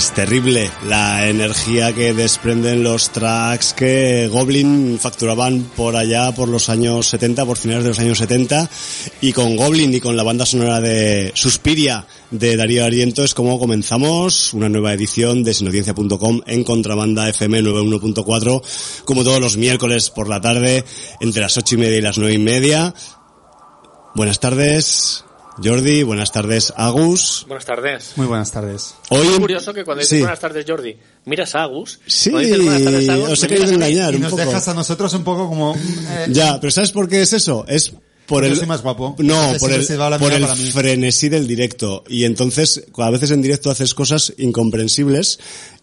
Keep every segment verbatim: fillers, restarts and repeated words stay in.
Es terrible la energía que desprenden los tracks que Goblin facturaban por allá por los años setenta, por finales de los años setenta, y con Goblin y con la banda sonora de Suspiria de Darío Argento es como comenzamos una nueva edición de sinaudiencia punto com en Contrabanda F M noventa y uno punto cuatro, como todos los miércoles por la tarde, entre las ocho y media y las nueve y media. Buenas tardes, Jordi. Buenas tardes, Agus. Buenas tardes. Muy buenas tardes. Hoy es curioso que cuando dices sí. buenas tardes, Jordi, miras a Agus. Sí, dices buenas tardes, Agus, os he querido engañar Y un nos poco. dejas a nosotros un poco como... Eh, Ya, pero ¿sabes por qué es eso? Es por yo el... soy más guapo. No, Siempre por el, se va la por mirada el para mí. frenesí del directo. Y entonces, a veces en directo haces cosas incomprensibles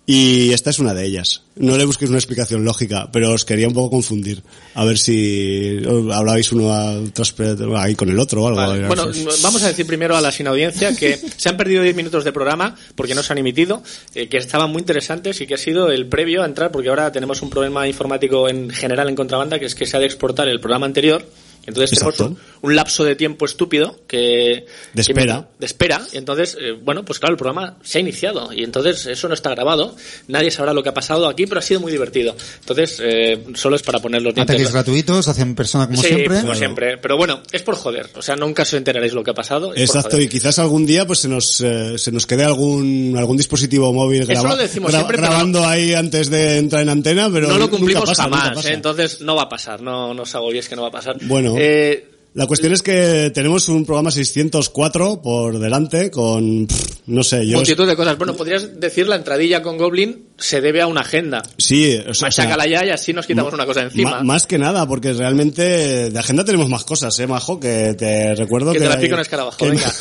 y esta es una de ellas. No le busquéis una explicación lógica, pero os quería un poco confundir. A ver si hablabais uno al tras, ahí con el otro o algo. Vale. Bueno, vamos a decir primero a la sinaudiencia que se han perdido diez minutos de programa porque no se han emitido, eh, que estaban muy interesantes y que ha sido el previo a entrar, porque ahora tenemos un problema informático en general en Contrabanda, que es que se ha de exportar el programa anterior. Entonces Exacto. tenemos un, un lapso de tiempo estúpido que... De espera. Que, de espera. Y entonces, eh, bueno, pues claro, el programa se ha iniciado y entonces eso no está grabado. Nadie sabrá lo que ha pasado aquí, pero ha sido muy divertido. Entonces, eh, solo es para poner los dientes. Ataques gratuitos, hacen persona como sí, siempre. como Claro. siempre. Pero bueno, es por joder. O sea, nunca os enteraréis lo que ha pasado. Es Exacto, por joder. y quizás algún día pues se nos eh, se nos quede algún algún dispositivo móvil Eso graba- lo decimos gra- siempre, pero grabando ahí antes de entrar en antena, pero no lo nunca cumplimos pasa, jamás, nunca pasa. ¿eh? Entonces no va a pasar. No, no os agobiéis que no va a pasar. Bueno. Eh, La cuestión es que tenemos un programa seiscientos cuatro por delante con, pff, no sé, yo... multitud de cosas. Bueno, podrías decir la entradilla con Goblin se debe a una agenda. Sí, o sea, Machácala ya y así nos quitamos una cosa encima. ma- más que nada, porque realmente de agenda tenemos más cosas, ¿eh, Majo? Que te recuerdo que que... te la pico un escarabajo, que- venga.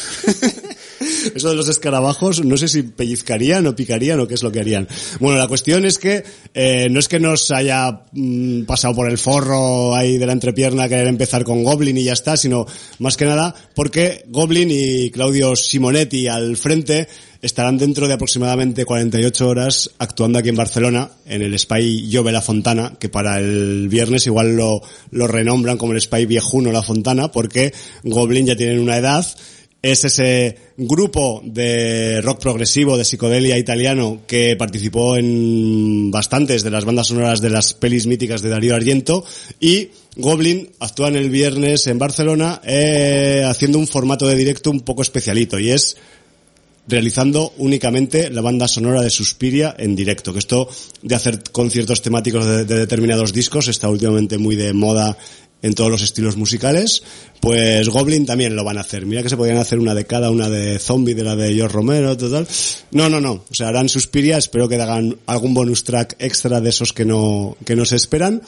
Eso de los escarabajos, no sé si pellizcarían o picarían o qué es lo que harían. Bueno, la cuestión es que eh, no es que nos haya mm, pasado por el forro ahí de la entrepierna querer empezar con Goblin y ya está, sino más que nada porque Goblin y Claudio Simonetti al frente estarán dentro de aproximadamente cuarenta y ocho horas actuando aquí en Barcelona, en el Espai Jove La Fontana, que para el viernes igual lo, lo renombran como el Espai Viejuno La Fontana, porque Goblin ya tienen una edad. Es ese grupo de rock progresivo, de psicodelia italiano, que participó en bastantes de las bandas sonoras de las pelis míticas de Darío Argento, y Goblin actúan el viernes en Barcelona eh, haciendo un formato de directo un poco especialito, y es realizando únicamente la banda sonora de Suspiria en directo, que esto de hacer conciertos temáticos de, de determinados discos está últimamente muy de moda en todos los estilos musicales. Pues Goblin también lo van a hacer. Mira que se podían hacer una de cada, una de Zombie, de la de George Romero, total. No, no, no. O sea, harán Suspiria, espero que hagan algún bonus track extra de esos que no, que no se esperan.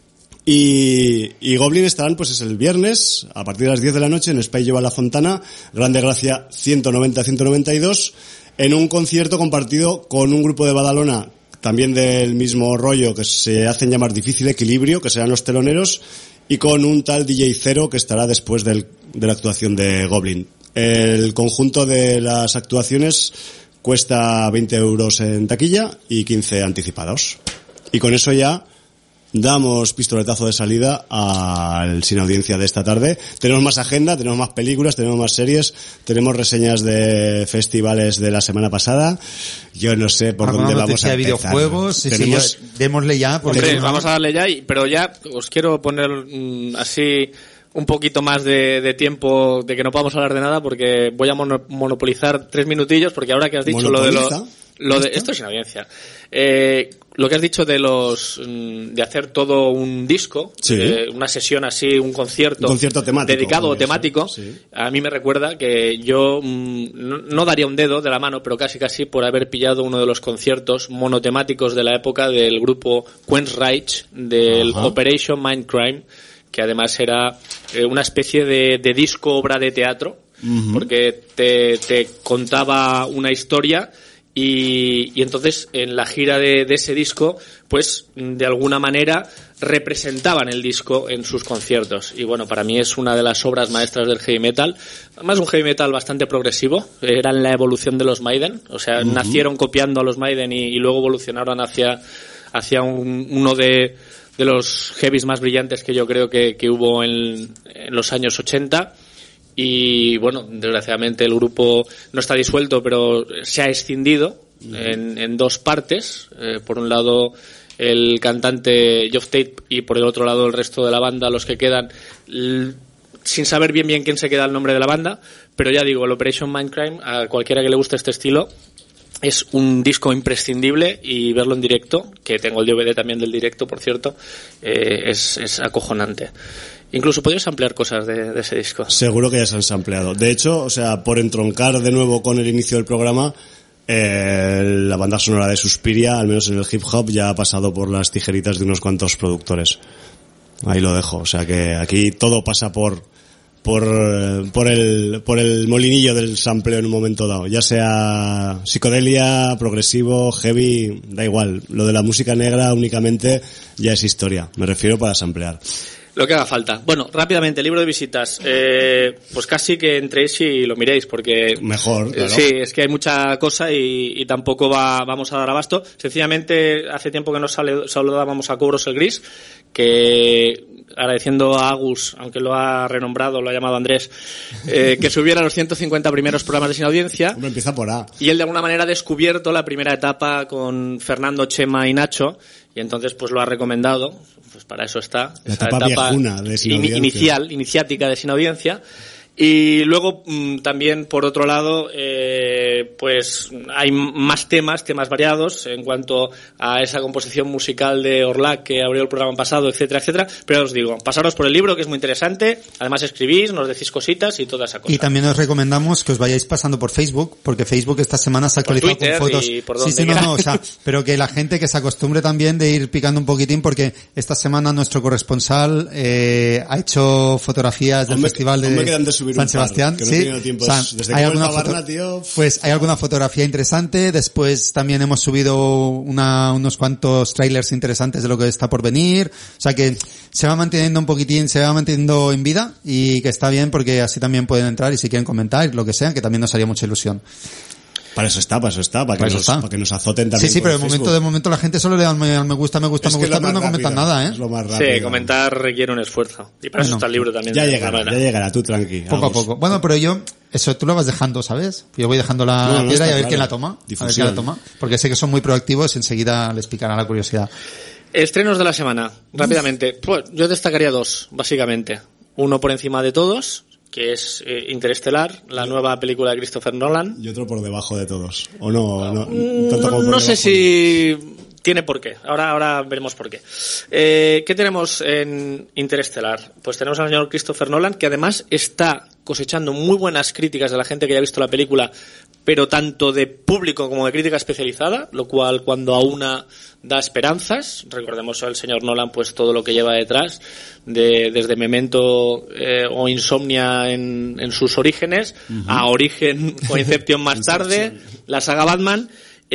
Y, y Goblin estarán, pues es el viernes, a partir de las diez de la noche, en Espai Jove La Fontana, Grande Gracia ciento noventa a ciento noventa y dos, en un concierto compartido con un grupo de Badalona, también del mismo rollo, que se hacen llamar Difícil Equilibrio, que serán los teloneros, y con un tal D J Zero que estará después del, de la actuación de Goblin. El conjunto de las actuaciones cuesta veinte euros en taquilla y quince anticipados. Y con eso ya damos pistoletazo de salida al Sin Audiencia de esta tarde. Tenemos más agenda, tenemos más películas, tenemos más series, tenemos reseñas de festivales de la semana pasada. Yo no sé por Alguna dónde vamos noticia a de empezar. videojuegos, sí, Tenemos... sí, ya, démosle ya. Porque Hombre, no- vamos a darle ya, y- pero ya os quiero poner mm, así un poquito más de, de tiempo de que no podamos hablar de nada, porque voy a mono- monopolizar tres minutillos, porque ahora que has dicho lo de lo, ¿Monopoliza? lo de ¿Esto? esto es una audiencia. Eh, lo que has dicho de los mm, de hacer todo un disco, Sí. eh, una sesión así, un concierto, Un concierto temático, dedicado o podría ser, temático, sí. a mí me recuerda que yo mm, no, no daría un dedo de la mano, pero casi casi por haber pillado uno de los conciertos monotemáticos de la época del grupo Queensryche, del Ajá. Operation Mindcrime, que además era eh, una especie de, de disco obra de teatro, Ujú. porque te, te contaba una historia. Y, y entonces en la gira de, de ese disco, pues de alguna manera representaban el disco en sus conciertos. Y bueno, para mí es una de las obras maestras del heavy metal. Además un heavy metal bastante progresivo. Eran la evolución de los Maiden. O sea, uh-huh. nacieron copiando a los Maiden y, y luego evolucionaron hacia, hacia un, uno de, de los heavies más brillantes que yo creo que, que hubo en, en los años ochenta. Y bueno, desgraciadamente el grupo no está disuelto, pero se ha escindido en, en dos partes. Eh, por un lado el cantante Geoff Tate y por el otro lado el resto de la banda, los que quedan, l- sin saber bien bien quién se queda el nombre de la banda, pero ya digo, el Operation Mindcrime, a cualquiera que le guste este estilo, es un disco imprescindible, y verlo en directo, que tengo el D V D también del directo, por cierto, eh, es, es acojonante. Incluso podrías ampliar cosas de, de ese disco. Seguro que ya se han sampleado. De hecho, o sea, por entroncar de nuevo con el inicio del programa, eh, la banda sonora de Suspiria, al menos en el hip hop, ya ha pasado por las tijeritas de unos cuantos productores. Ahí lo dejo. O sea que aquí todo pasa por por por el por el molinillo del sampleo en un momento dado, ya sea psicodelia, progresivo, heavy, da igual. Lo de la música negra únicamente ya es historia. Me refiero para samplear. Lo que haga falta. Bueno, rápidamente, libro de visitas. Eh, pues casi que entréis y lo miréis, porque... Mejor, claro. Eh, sí, es que hay mucha cosa y, y tampoco va, vamos a dar abasto. Sencillamente, hace tiempo que nos sale, saludábamos a Cobros el Gris, que agradeciendo a Agus, aunque lo ha renombrado, lo ha llamado Andrés, eh, que subiera los ciento cincuenta primeros programas de Sin Audiencia. Hombre, empieza por A. Y él de alguna manera ha descubierto la primera etapa con Fernando, Chema y Nacho, y entonces pues lo ha recomendado. Pues para eso está, la esa etapa, etapa viejuna de Sin in, Audiencia. inicial, iniciática de Sin Audiencia. Y luego mmm, también, por otro lado, eh, pues hay más temas, temas variados en cuanto a esa composición musical de Orlac que abrió el programa pasado, etcétera, etcétera. Pero os digo, pasaros por el libro, que es muy interesante. Además escribís, nos decís cositas y toda esa cosa. Y también os recomendamos que os vayáis pasando por Facebook, porque Facebook esta semana se ha actualizado por Twitter con fotos. Y por sí, donde sí, no, quiera. no, o sea, pero que la gente que se acostumbre también de ir picando un poquitín, porque esta semana nuestro corresponsal eh, ha hecho fotografías del Aún me- festival aún me de quedan de subir San un par, Sebastián. que no he sí, tenido tiempo. o sea, Desde hay que alguna vuelva foto- Barna, tío. pues hay alguna fotografía interesante. Después también hemos subido una, unos cuantos trailers interesantes de lo que está por venir. O sea que se va manteniendo un poquitín, se va manteniendo en vida, y que está bien, porque así también pueden entrar y si quieren comentar, lo que sea, que también nos haría mucha ilusión. Para eso está, para eso está, para, Para que, eso nos, está. para que nos azoten también. Sí, sí, por pero de el momento, Facebook. de momento la gente solo le da al me, me gusta, me gusta, Es me que gusta, es lo pero no más comentan rápido, nada, ¿eh? es lo más rápido. Sí, comentar requiere un esfuerzo. Y para eso Bueno, está el libro también. Ya de llegará, alguna ya manera. llegará, tú tranqui. Poco a vamos. poco. Bueno, pero yo, eso tú lo vas dejando, ¿sabes? Yo voy dejando la No, no, piedra y está a ver claro. quién la toma. A ver quién Difusión. la toma. Porque sé que son muy proactivos y enseguida les picará la curiosidad. Estrenos de la semana, rápidamente. Pues yo destacaría dos, básicamente. Uno por encima de todos, que es eh, Interestelar, la nueva película de Christopher Nolan. Y otro por debajo de todos. O no, no, Mm, tanto como por no sé debajo. si tiene por qué. Ahora, ahora veremos por qué. Eh, ¿Qué tenemos en Interestelar? Pues tenemos al señor Christopher Nolan, que además está cosechando muy buenas críticas de la gente que ya ha visto la película, pero tanto de público como de crítica especializada, lo cual cuando a una da esperanzas. Recordemos al señor Nolan pues todo lo que lleva detrás, de, desde Memento eh, o Insomnia en, en sus orígenes, uh-huh. a Origen o Inception más tarde, la saga Batman.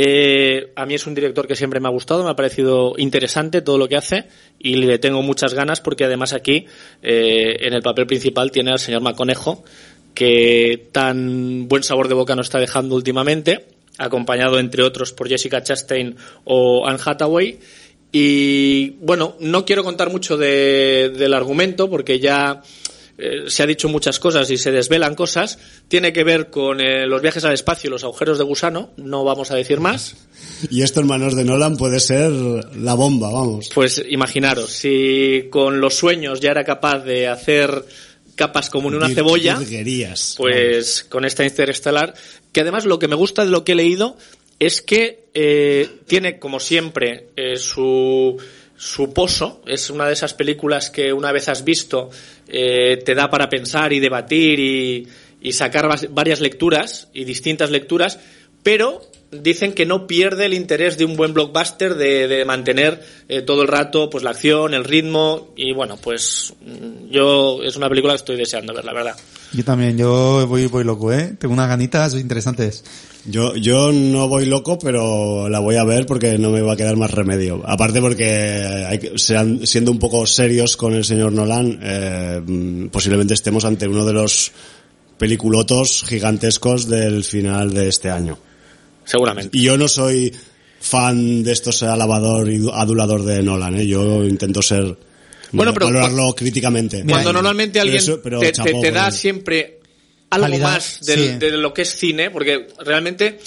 Eh, a mí es un director que siempre me ha gustado, me ha parecido interesante todo lo que hace y le tengo muchas ganas, porque además aquí eh, en el papel principal tiene al señor McConaughey, que tan buen sabor de boca nos está dejando últimamente, acompañado entre otros por Jessica Chastain o Anne Hathaway. Y bueno, no quiero contar mucho de, del argumento, porque ya eh, se ha dicho muchas cosas y se desvelan cosas. Tiene que ver con eh, los viajes al espacio y los agujeros de gusano, no vamos a decir más. Y esto en manos de Nolan puede ser la bomba, vamos. Pues imaginaros, si con los sueños ya era capaz de hacer capas como en una Vir- cebolla, virguerías, pues vamos. Con esta Interestelar, que además lo que me gusta de lo que he leído es que eh, tiene, como siempre, eh, su su pozo. Es una de esas películas que una vez has visto eh, te da para pensar y debatir y, y sacar varias lecturas y distintas lecturas, pero dicen que no pierde el interés de un buen blockbuster, de, de mantener eh, todo el rato pues la acción, el ritmo, y bueno, pues yo es una película que estoy deseando ver, la verdad. Yo también, yo voy voy loco, ¿eh? Tengo unas ganitas interesantes. Yo yo no voy loco, pero la voy a ver porque no me va a quedar más remedio. Aparte porque, hay que, sean, siendo un poco serios con el señor Nolan, eh, posiblemente estemos ante uno de los peliculotos gigantescos del final de este año. Seguramente. Y yo no soy fan de estos alabador y adulador de Nolan, ¿eh? Yo intento ser... Bueno, pero valorarlo cu- críticamente. Cuando Vale. normalmente alguien Pero eso- pero te, chapó te, te por da él. siempre algo Calidad, más del, sí. de lo que es cine, porque realmente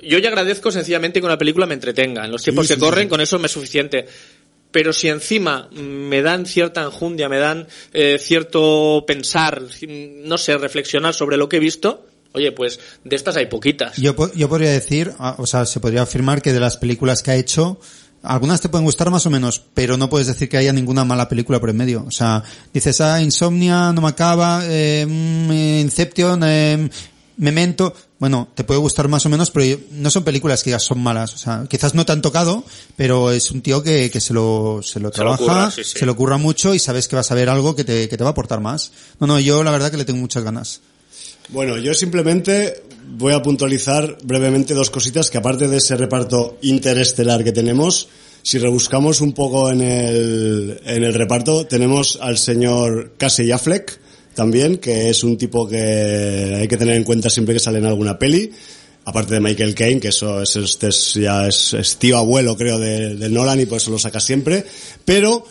yo ya agradezco sencillamente que una película me entretenga. En los tiempos sí, que sí, corren, sí. Con eso me es suficiente. Pero si encima me dan cierta enjundia, me dan eh, cierto pensar, no sé, reflexionar sobre lo que he visto, oye, pues de estas hay poquitas. Yo, yo podría decir, o sea, se podría afirmar que de las películas que ha hecho, algunas te pueden gustar más o menos, pero no puedes decir que haya ninguna mala película por en medio. O sea, dices, ah, Insomnia, no me acaba, eh, Inception, eh, Memento, bueno, te puede gustar más o menos, pero no son películas que ya son malas. O sea, quizás no te han tocado, pero es un tío que, que se lo, se lo trabaja, se lo ocurra, sí, sí. se lo ocurra mucho y sabes que vas a ver algo que te, que te va a aportar más. No, no, yo la verdad que le tengo muchas ganas. Bueno, yo simplemente voy a puntualizar brevemente dos cositas que aparte de ese reparto interestelar que tenemos, si rebuscamos un poco en el, en el reparto, tenemos al señor Casey Affleck, también, que es un tipo que hay que tener en cuenta siempre que sale en alguna peli, aparte de Michael Caine, que eso es, este es ya es, es tío abuelo, creo, de, de Nolan y por eso lo saca siempre, pero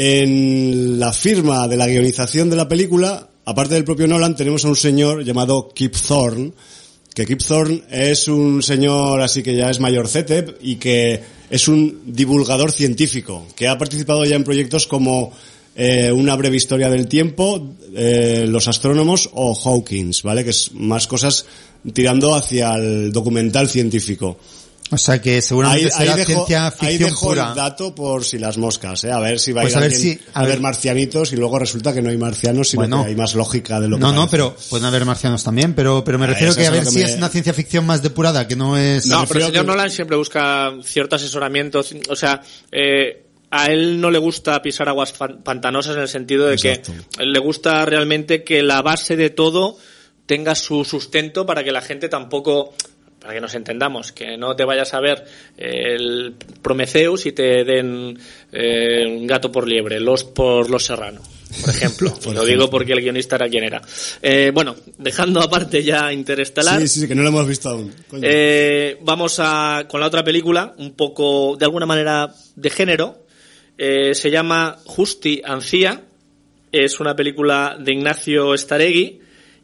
en la firma de la guionización de la película, aparte del propio Nolan, tenemos a un señor llamado Kip Thorne, que Kip Thorne es un señor así que ya es mayorcete y que es un divulgador científico, que ha participado ya en proyectos como Eh, una breve historia del tiempo, eh, Los astrónomos o Hawkins, ¿vale? Que es más cosas tirando hacia el documental científico. O sea que seguramente ahí, será ahí dejo, ciencia ficción ahí dejo pura. El dato por si las moscas, ¿eh? A ver si va pues a ir a ver alguien si, a, a ver marcianitos y luego resulta que no hay marcianos, sino bueno, que hay más lógica de lo que No, parece. no, pero pueden haber marcianos también, pero pero me refiero a que a ver que si me... es una ciencia ficción más depurada, que no es... No, pero el señor que... Nolan siempre busca cierto asesoramiento, o sea, eh... a él no le gusta pisar aguas pantanosas en el sentido de Exacto. que le gusta realmente que la base de todo tenga su sustento para que la gente tampoco, para que nos entendamos, que no te vayas a ver el Prometheus y te den eh, un gato por liebre, los por Los Serrano, por ejemplo. por lo ejemplo. Digo porque el guionista era quien era. Eh, bueno, dejando aparte ya Interestelar. Sí, sí, sí, que no lo hemos visto aún. Eh, vamos a con la otra película, un poco, de alguna manera, de género. Eh, se llama Justi Ancía, es una película de Ignacio Staregui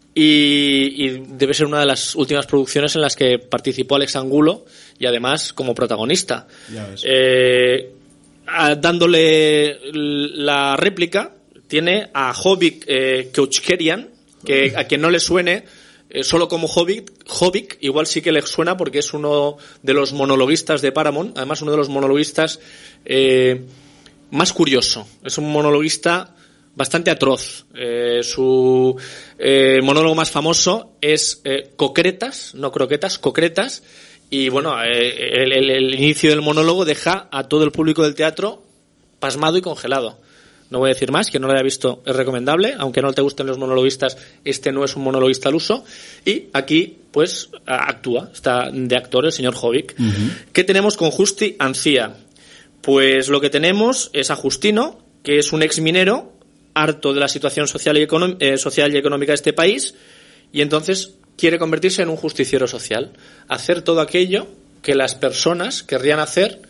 y, y debe ser una de las últimas producciones en las que participó Alex Angulo y además como protagonista. Ya ves. Eh, a, dándole la réplica tiene a Jobbik eh, Keuchkerian, que a quien no le suene eh, solo como Jobbik, Jobbik igual sí que le suena porque es uno de los monologuistas de Paramount, además uno de los monologuistas eh, más curioso. Es un monologuista bastante atroz. Eh, su eh, monólogo más famoso es eh, Cocretas, no croquetas, Cocretas. Y bueno, eh, el, el, el inicio del monólogo deja a todo el público del teatro pasmado y congelado. No voy a decir más, que no lo haya visto es recomendable, aunque no te gusten los monologuistas, este no es un monologuista al uso. Y aquí, pues, actúa, está de actor el señor Jobbik. Uh-huh. ¿Qué tenemos con Justi Ancía? Pues lo que tenemos es a Justino, que es un ex minero, harto de la situación social y, econom- eh, social y económica de este país, y entonces quiere convertirse en un justiciero social, hacer todo aquello que las personas querrían hacer,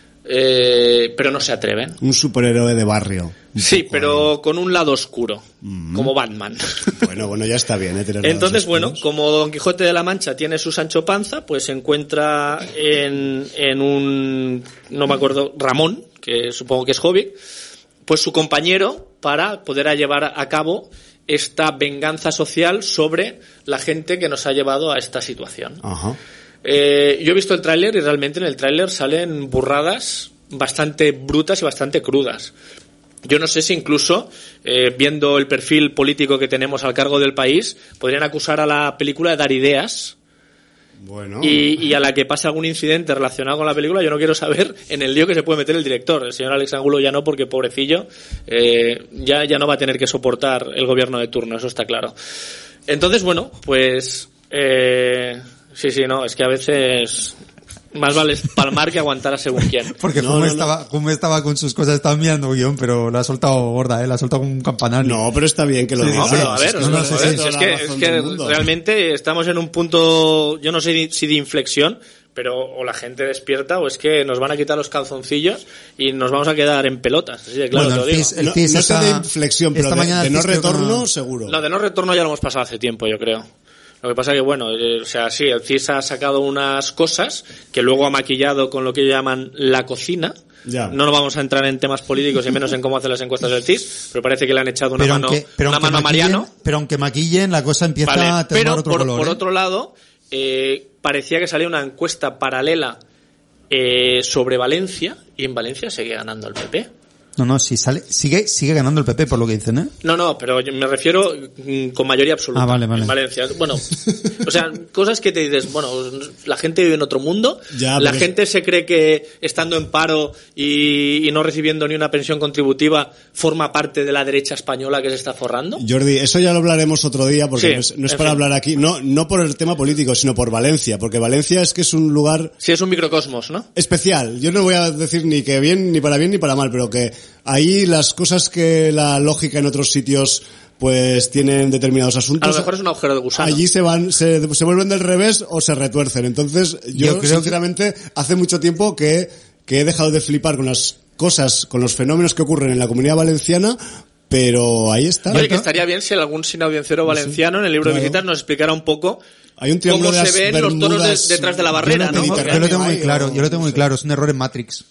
eh, pero no se atreven. Un superhéroe de barrio. Sí, pero con un lado oscuro, mm. como Batman. Bueno, bueno, ya está bien, ¿eh? Tener Entonces, bueno, como Don Quijote de la Mancha tiene su Sancho Panza, pues se encuentra en, en un, no me acuerdo, Ramón, que supongo que es Jobbik, pues su compañero para poder llevar a cabo esta venganza social sobre la gente que nos ha llevado a esta situación. Ajá. Eh, yo he visto el tráiler y realmente en el tráiler salen burradas bastante brutas y bastante crudas. Yo no sé si incluso, eh, viendo el perfil político que tenemos al cargo del país, podrían acusar a la película de dar ideas. Bueno. Y, y a la que pase algún incidente relacionado con la película, yo no quiero saber en el lío que se puede meter el director. El señor Alex Angulo ya no, porque pobrecillo, eh, ya, ya no va a tener que soportar el gobierno de turno, eso está claro. Entonces, bueno, pues, eh, sí, sí, no, es que a veces más vale palmar que aguantar a según quién. Porque no, como, no, estaba, no. como estaba con sus cosas, estaba mirando guión, pero la ha soltado gorda, ¿eh? La ha soltado como un campanario. No, pero está bien que lo sí, digas. No, pero a ver, no, no, no, sí, a sí, ver, sí, si es que, es que realmente estamos en un punto, yo no sé si de inflexión, pero o la gente despierta o es que nos van a quitar los calzoncillos y nos vamos a quedar en pelotas. Así de claro, bueno, te lo digo. El no, Fis no está, sé de inflexión, pero de, de no retorno, no... seguro. No, de no retorno ya lo hemos pasado hace tiempo, yo creo. Lo que pasa que, bueno, eh, o sea, sí, el C I S ha sacado unas cosas que luego ha maquillado con lo que llaman la cocina. Ya. No nos vamos a entrar en temas políticos y menos en cómo hacen las encuestas del C I S, pero parece que le han echado una pero mano, aunque, pero una mano a Mariano. Pero aunque maquillen, la cosa empieza Vale, a tener pero otro por, color. por ¿eh? otro lado, eh, parecía que salía una encuesta paralela eh, sobre Valencia, y en Valencia sigue ganando el P P. No, no, si sale, sigue, sigue ganando el P P por lo que dicen, ¿eh? No, no, pero yo me refiero mm, con mayoría absoluta. Ah, vale, vale. En Valencia. Bueno, o sea, cosas que te dices, bueno, la gente vive en otro mundo, Ya, la pero gente se cree que estando en paro y, y no recibiendo ni una pensión contributiva forma parte de la derecha española que se está forrando. Jordi, eso ya lo hablaremos otro día porque Sí, no es, no es en para fin. hablar aquí, no, no por el tema político, sino por Valencia, porque Valencia es que es un lugar Sí, es un microcosmos, ¿no? especial. Yo no voy a decir ni que bien, ni para bien, ni para mal, pero que ahí las cosas que la lógica en otros sitios pues tienen determinados A asuntos, lo mejor es un agujero de gusano. allí se van, se, se vuelven del revés o se retuercen. Entonces, yo, Yo creo sinceramente, hace mucho tiempo que, que he dejado de flipar con las cosas, con los fenómenos que ocurren en la Comunidad Valenciana, pero ahí está. Oye, que estaría bien si algún sinaudienciero valenciano en el libro claro. de visitas nos explicara un poco Hay un triángulo cómo de se las ven los toros Bermudas de- detrás de la barrera, yo lo ¿no? tengo, Porque- yo lo tengo muy Ay, claro, o- yo lo tengo muy no sé. claro, es un error en Matrix.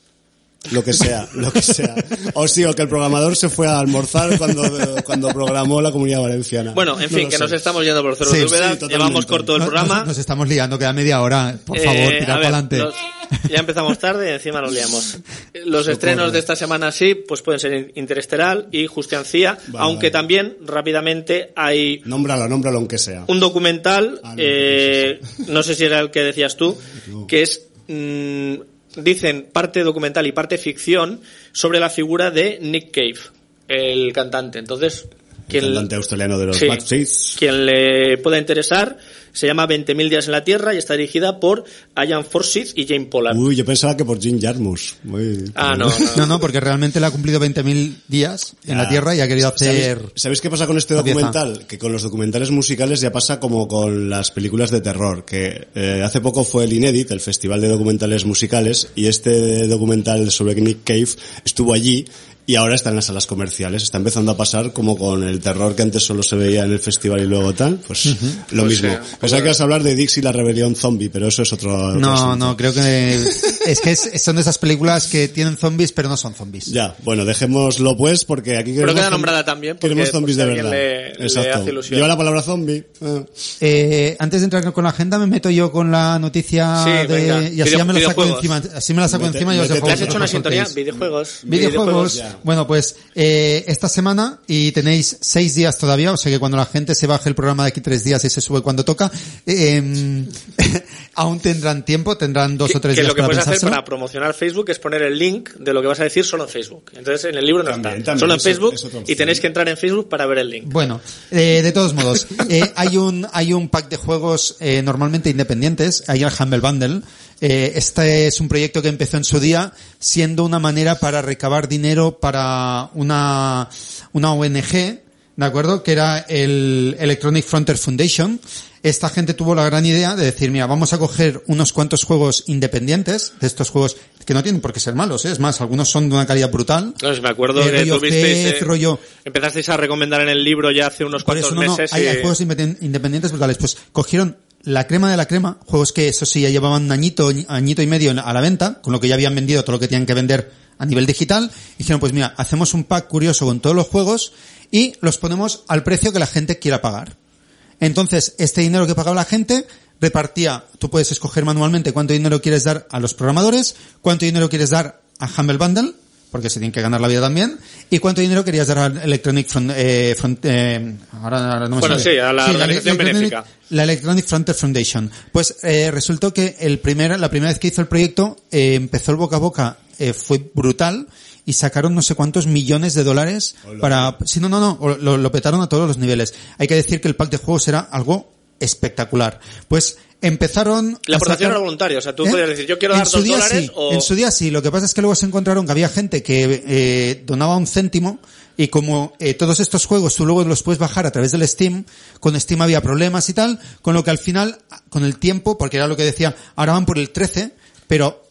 Lo que sea, lo que sea. O sí, o que el programador se fue a almorzar cuando, cuando programó la Comunidad Valenciana. Bueno, en No fin, lo que sé. nos estamos yendo por cerros Sí, de Úbeda, sí, totalmente. llevamos corto el Nos- programa. Nos, nos estamos liando, queda media hora. Por Eh, favor, a tirad ver, para adelante. los- ya empezamos tarde y encima nos liamos. Los estrenos de esta semana sí, pues pueden ser Interestelar y Justiancía, Vale, aunque vale. también, rápidamente, hay Nómbralo, nómbralo aunque sea. un documental, Ah, no, eh, no sé si era el que decías tú, que es, mm, dicen, parte documental y parte ficción sobre la figura de Nick Cave, el cantante. Entonces, quien, Cantante australiano de los sí, Backstreets. quien le pueda interesar, se llama veinte mil días en la Tierra y está dirigida por Ian Forsyth y Jane Pollard. Uy, yo pensaba que por Jim Jarmusch. Muy- Ah, no, no. No, no, porque realmente le ha cumplido veinte mil días en Ya. la Tierra y ha querido hacer... ¿Sabéis, ¿Sabéis qué pasa con este la pieza? documental? Que con los documentales musicales ya pasa como con las películas de terror, que eh, hace poco fue el Inédit, el Festival de Documentales Musicales, y este documental sobre Nick Cave estuvo allí y ahora está en las salas comerciales. Está empezando a pasar como con el terror que antes solo se veía en el festival y luego tal, pues lo Pues, mismo. eh, Pensaba que ibas a hablar de Dixie y la rebelión zombie, pero eso es otro, otro No, asunto. no, creo que es que es- son de esas películas que tienen zombies pero no son zombies. Ya, bueno, dejémoslo pues porque aquí Pero queremos queda zom- nombrada también, porque- queremos zombies de porque a verdad. alguien le- le Exacto. hace ilusión. Lleva la palabra zombie. Ah. Eh, antes de entrar con la agenda me meto yo con la noticia Sí, de venga. y así Video- ya me la saco videojuegos. encima, así me la saco Mete- encima y os métete. dejo ¿Le has Vosotros hecho una vosotros sintonía? contéis. Videojuegos. Videojuegos. ya. Bueno, pues eh, esta semana y tenéis seis días todavía, o sea que cuando la gente se baje el programa de aquí tres días y se sube cuando toca, eh, aún tendrán tiempo, tendrán dos Que, o tres que días lo que para puedes hacer pensárselo. para promocionar Facebook es poner el link de lo que vas a decir solo en Facebook. Entonces en el libro no También, está. también, Solo en eso- Facebook es otra y opción. tenéis que entrar en Facebook para ver el link. Bueno, eh, de todos modos, eh, hay un hay un pack de juegos eh, normalmente independientes, hay el Humble Bundle. Eh, este es un proyecto que empezó en su día siendo una manera para recabar dinero para una una O N G, ¿de acuerdo? Que era el Electronic Frontier Foundation. Esta gente tuvo la gran idea de decir, mira, vamos a coger unos cuantos juegos independientes, de estos juegos que no tienen por qué ser malos, ¿eh? Es más, algunos son de una calidad brutal. No, si me acuerdo Eh, que rollo tuvisteis, Fez, eh, rollo- empezasteis a recomendar en el libro ya hace unos Por cuantos eso no, no, meses. hay, y- hay juegos independen- independientes brutales. Pues cogieron la crema de la crema, juegos que eso sí ya llevaban un añito, añito y medio en- a la venta, con lo que ya habían vendido todo lo que tenían que vender a nivel digital, y dijeron, pues mira, hacemos un pack curioso con todos los juegos y los ponemos al precio que la gente quiera pagar. Entonces, este dinero que pagaba la gente repartía, tú puedes escoger manualmente cuánto dinero quieres dar a los programadores, cuánto dinero quieres dar a Humble Bundle, porque se tienen que ganar la vida también, y cuánto dinero querías dar a Electronic Front, eh, Front- eh, ahora, ahora no me Bueno, sale. sí, a la organización Electronic- benéfica. La Electronic Frontier Foundation. Pues eh, resultó que el primer, la primera vez que hizo el proyecto eh, empezó el boca a boca, eh, fue brutal y sacaron no sé cuántos millones de dólares para... Sí, no, no, no, lo, lo petaron a todos los niveles. Hay que decir que el pack de juegos era algo espectacular. Pues empezaron... La a aportación sacar- era voluntaria, o sea, tú ¿Eh? podías decir, yo quiero En dar su dos día dólares sí, o... En su día sí, lo que pasa es que luego se encontraron que había gente que eh, donaba un céntimo y como eh, todos estos juegos tú luego los puedes bajar a través del Steam, con Steam había problemas y tal, con lo que al final, con el tiempo, porque era lo que decía, ahora van por el trece, pero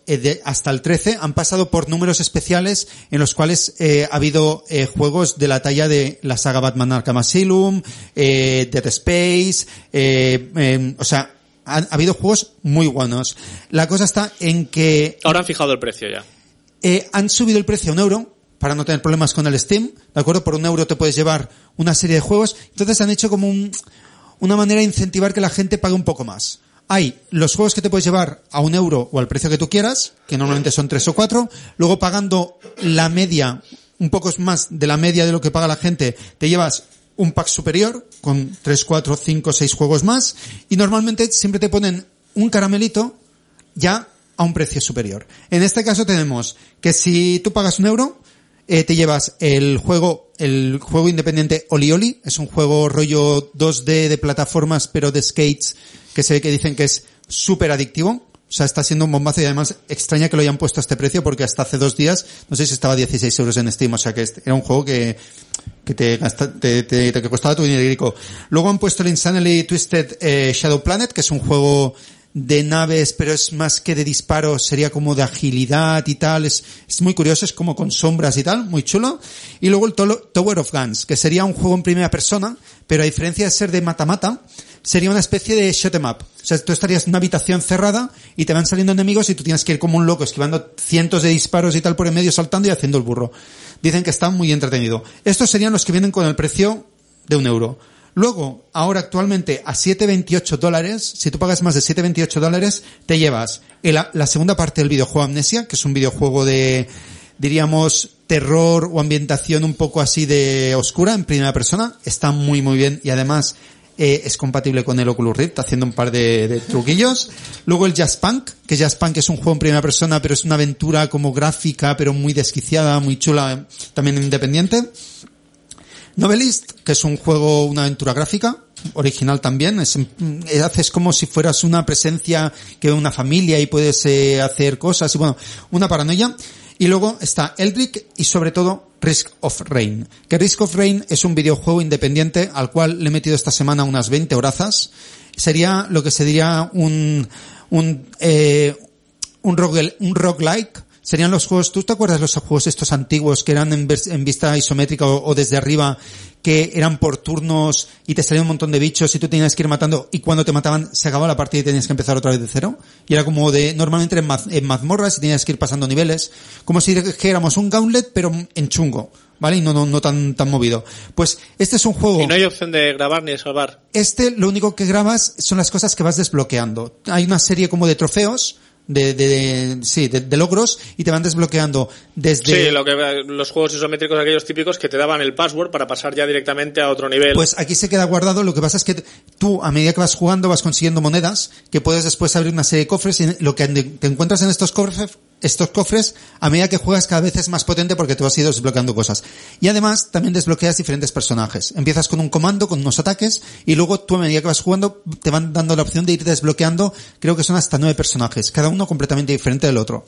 eh, de, hasta el trece han pasado por números especiales en los cuales eh, ha habido eh, juegos de la talla de la saga Batman Arkham Asylum, eh, Dead Space, eh, eh, o sea, ha, ha habido juegos muy buenos. La cosa está en que... Ahora han fijado el precio ya. Eh, han subido el precio a un euro para no tener problemas con el Steam, ¿de acuerdo? Por un euro te puedes llevar una serie de juegos. Entonces han hecho como un, una manera de incentivar que la gente pague un poco más. Hay los juegos que te puedes llevar a un euro o al precio que tú quieras, que normalmente son tres o cuatro. Luego pagando la media, un poco más de la media de lo que paga la gente, te llevas un pack superior con tres, cuatro, cinco, seis juegos más. Y normalmente siempre te ponen un caramelito ya a un precio superior. En este caso tenemos que si tú pagas un euro, eh, te llevas el juego, el juego independiente Oli Oli, es un juego rollo dos D de plataformas pero de skates, que se ve que dicen que es súper adictivo. O sea, está siendo un bombazo y además extraña que lo hayan puesto a este precio porque hasta hace dos días, no sé si estaba a dieciséis euros en Steam, o sea que era un juego que, que te, gasta, te, te, te costaba tu dinero. Luego han puesto el Insanely Twisted eh, Shadow Planet, que es un juego de naves, pero es más que de disparos, sería como de agilidad y tal, es, es muy curioso, es como con sombras y tal, muy chulo. Y luego el Tower of Guns, que sería un juego en primera persona, pero a diferencia de ser de mata-mata, sería una especie de shoot 'em up. O sea, tú estarías en una habitación cerrada y te van saliendo enemigos y tú tienes que ir como un loco esquivando cientos de disparos y tal por en medio, saltando y haciendo el burro. Dicen que está muy entretenido. Estos serían los que vienen con el precio de un euro. Luego, ahora actualmente a siete veintiocho dólares, si tú pagas más de siete veintiocho dólares, te llevas el, la segunda parte del videojuego Amnesia, que es un videojuego de, diríamos, terror o ambientación un poco así de oscura en primera persona. Está muy muy bien y además eh, es compatible con el Oculus Rift, haciendo un par de, de truquillos. Luego el Just Punk, que Just Punk es un juego en primera persona, pero es una aventura como gráfica, pero muy desquiciada, muy chula, también independiente. Novelist, que es un juego, una aventura gráfica, original también, es, haces como si fueras una presencia que ve una familia y puedes eh, hacer cosas y bueno, una paranoia. Y luego está Eldritch y sobre todo Risk of Rain, que Risk of Rain es un videojuego independiente al cual le he metido esta semana unas veinte horazas. Sería lo que se diría un, un, eh, un rogue, un roguelike. Serían los juegos, ¿tú te acuerdas de los juegos estos antiguos que eran en, en vista isométrica o, o desde arriba, que eran por turnos y te salían un montón de bichos y tú tenías que ir matando y cuando te mataban se acababa la partida y tenías que empezar otra vez de cero? Y era como de, normalmente en, maz, en mazmorras y tenías que ir pasando niveles, como si dijéramos un gauntlet pero en chungo, ¿vale? Y no, no, no tan, tan movido. Pues este es un juego... Y no hay opción de grabar ni de salvar. Este, lo único que grabas son las cosas que vas desbloqueando. Hay una serie como de trofeos, De, de, de, sí, de, de logros y te van desbloqueando desde... Sí, lo que, los juegos isométricos aquellos típicos que te daban el password para pasar ya directamente a otro nivel. Pues aquí se queda guardado, lo que pasa es que tú, a medida que vas jugando, vas consiguiendo monedas que puedes después abrir una serie de cofres y lo que te encuentras en estos cofres, estos cofres, a medida que juegas cada vez es más potente porque te vas a ir desbloqueando cosas. Y además también desbloqueas diferentes personajes. Empiezas con un comando, con unos ataques y luego tú a medida que vas jugando te van dando la opción de ir desbloqueando, creo que son hasta nueve personajes, cada uno completamente diferente del otro.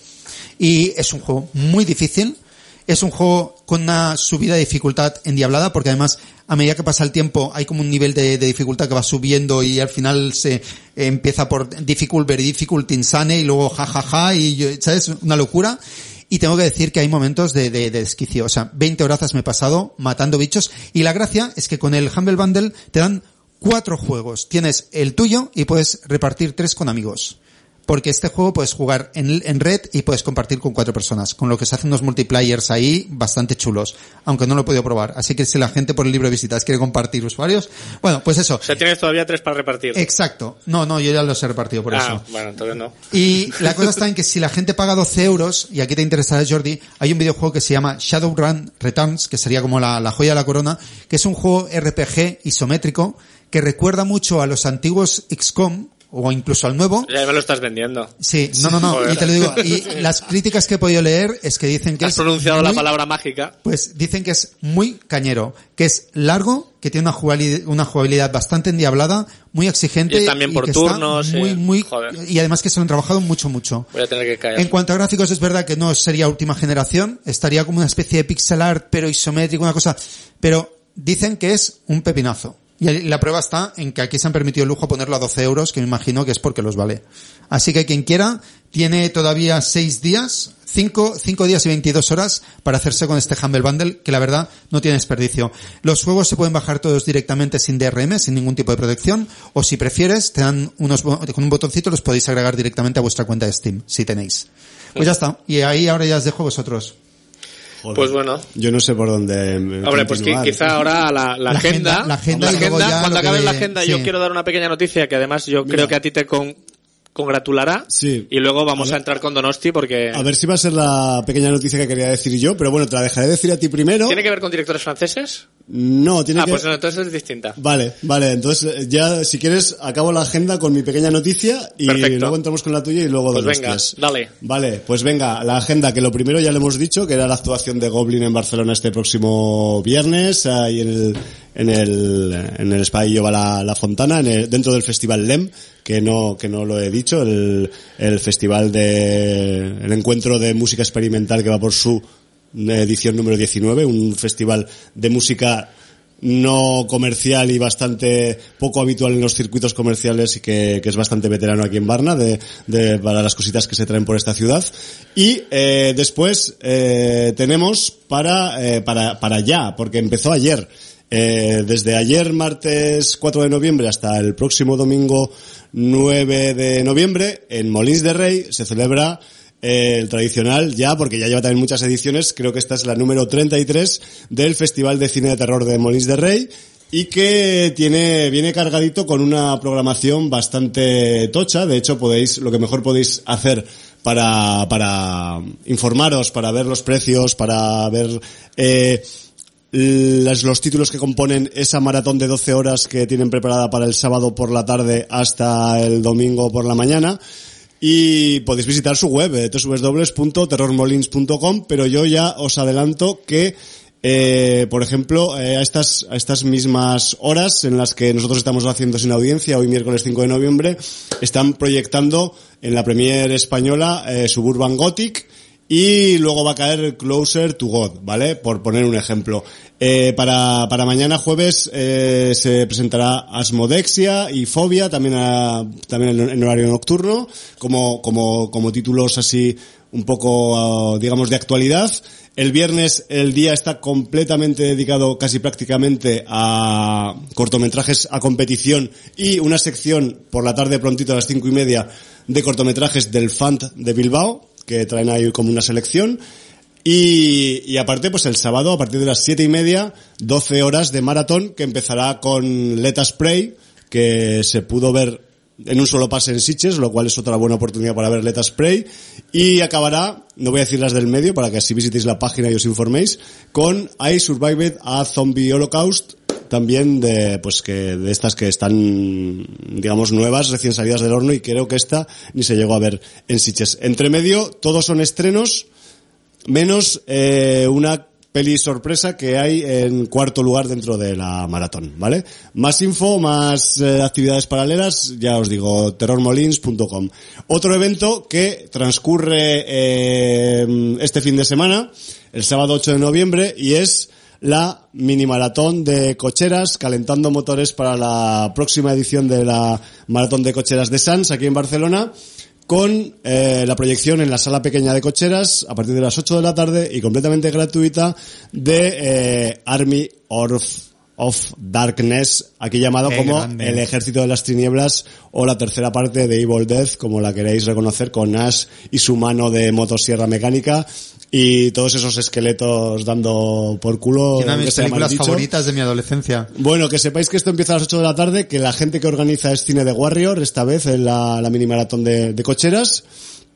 Y es un juego muy difícil, es un juego con una subida de dificultad endiablada porque además a medida que pasa el tiempo hay como un nivel de, de dificultad que va subiendo y al final se eh, empieza por difficult, very difficult, insane y luego jajaja ja, ja, y ¿sabes? Una locura. Y tengo que decir que hay momentos de, de, de desquicio, o sea, veinte horas me he pasado matando bichos y la gracia es que con el Humble Bundle te dan cuatro juegos, tienes el tuyo y puedes repartir tres con amigos. Porque este juego puedes jugar en, en red y puedes compartir con cuatro personas, con lo que se hacen unos multiplayers ahí bastante chulos, aunque no lo he podido probar. Así que si la gente por el libro de visitas quiere compartir usuarios, bueno, pues eso. O sea, tienes todavía tres para repartir. Exacto. No, no, yo ya los he repartido por ah, eso. Bueno, entonces no. Y la cosa está en que si la gente paga doce euros, y aquí te interesará, Jordi, hay un videojuego que se llama Shadowrun Returns, que sería como la, la joya de la corona, que es un juego R P G isométrico que recuerda mucho a los antiguos X COM, o incluso al nuevo. Ya me lo estás vendiendo. Sí, no, no, no, y te lo digo, y las críticas que he podido leer es que dicen que ¿Has es... pronunciado muy, la palabra mágica? Pues dicen que es muy cañero, que es largo, que tiene una jugabilidad, una jugabilidad bastante endiablada, muy exigente. Y también por y que turnos. Está muy, eh, muy, joder. y además que se lo han trabajado mucho, mucho. Voy a tener que caer. En cuanto a gráficos, es verdad que no sería última generación, estaría como una especie de pixel art, pero isométrico, una cosa, pero dicen que es un pepinazo. Y la prueba está en que aquí se han permitido el lujo ponerlo a doce euros, que me imagino que es porque los vale. Así que quien quiera, tiene todavía seis días, cinco, cinco días y veintidós horas para hacerse con este Humble Bundle, que la verdad no tiene desperdicio. Los juegos se pueden bajar todos directamente sin D R M, sin ningún tipo de protección, o si prefieres, te dan unos, con un botoncito los podéis agregar directamente a vuestra cuenta de Steam, si tenéis. Pues ya está. Y ahí ahora ya os dejo vosotros. Joder. Pues bueno. Yo no sé por dónde. Hombre, pues que, quizá ahora la, la, La agenda, agenda, la agenda, la y luego agenda ya cuando lo que acabe ve- la agenda, sí. yo quiero dar una pequeña noticia que además yo Mira. creo que a ti te con, congratulará. Sí. Y luego vamos A a, ver. entrar con Donosti porque A ver si va a ser la pequeña noticia que quería decir yo, pero bueno, te la dejaré decir a ti primero. ¿tiene que ver con directores franceses? No, tiene Ah, que... pues no, entonces es distinta. Vale, vale, entonces eh, ya, si quieres, acabo la agenda con mi pequeña noticia y Perfecto. luego entramos con la tuya y luego Pues dos venga, hostias. dale. Vale, pues venga, la agenda, que lo primero ya le hemos dicho, que era la actuación de Goblin en Barcelona este próximo viernes, ahí en el, en el, en el Espacio la, la Fontana, en el, dentro del Festival Lem, que no, que no lo he dicho, el, el festival de, el encuentro de música experimental que va por su edición número diecinueve, un festival de música no comercial y bastante poco habitual en los circuitos comerciales y que, que es bastante veterano aquí en Varna de, de, para las cositas que se traen por esta ciudad. Y eh, después eh, tenemos para, eh, para, para ya, porque empezó ayer, eh, desde ayer martes cuatro de noviembre hasta el próximo domingo nueve de noviembre, en Molins de Rey se celebra Eh, el tradicional ya, porque ya lleva también muchas ediciones, creo que esta es la número treinta y tres del Festival de Cine de Terror de Molins de Rey y que tiene, viene cargadito con una programación bastante tocha. De hecho, podéis, lo que mejor podéis hacer para, para informaros, para ver los precios, para ver, eh, Las, los títulos que componen esa maratón de doce horas que tienen preparada para el sábado por la tarde hasta el domingo por la mañana. Y podéis visitar su web, eh, doble u doble u doble u punto terrormolins punto com, pero yo ya os adelanto que, eh, por ejemplo, eh, a estas, a estas mismas horas en las que nosotros estamos haciendo sin audiencia, hoy miércoles cinco de noviembre, están proyectando en la Premiere española, eh, Suburban Gothic, y luego va a caer Closer to God, ¿vale? Por poner un ejemplo. Eh, para, para mañana jueves, eh, se presentará Asmodexia y Fobia, también a, también en, en horario nocturno, como, como, como títulos así un poco, uh, digamos, de actualidad. El viernes el día está completamente dedicado casi prácticamente a cortometrajes a competición y una sección por la tarde prontito a las cinco y media de cortometrajes del F A N T de Bilbao, que traen ahí como una selección. Y, y aparte, pues el sábado, a partir de las siete y media, doce horas de maratón, que empezará con Let Us Pray, que se pudo ver en un solo pase en Sitges, lo cual es otra buena oportunidad para ver Let Us Pray. Y acabará, no voy a decir las del medio, para que así visitéis la página y os informéis, con I Survived a Zombie Holocaust, también de, pues que, de estas que están, digamos, nuevas, recién salidas del horno, y creo que esta ni se llegó a ver en Sitges. Entre medio, todos son estrenos, menos eh, una peli sorpresa que hay en cuarto lugar dentro de la maratón, ¿vale? Más info, más eh, actividades paralelas, ya os digo, terrormolins punto com. Otro evento que transcurre eh, este fin de semana, el sábado ocho de noviembre, y es la mini maratón de cocheras, calentando motores para la próxima edición de la maratón de cocheras de Sants, aquí en Barcelona, con eh, la proyección en la sala pequeña de cocheras a partir de las ocho de la tarde y completamente gratuita de eh, Army of, of Darkness, aquí llamado Qué como grande. el Ejército de las Tinieblas o la tercera parte de Evil Death, como la queréis reconocer, con Ash y su mano de motosierra mecánica y todos esos esqueletos dando por culo. Y una de que mis sea mal películas dicho. favoritas de mi adolescencia. Bueno, que sepáis que esto empieza a las ocho de la tarde, que la gente que organiza es Cine de Warrior, esta vez en la, la mini maratón de, de cocheras,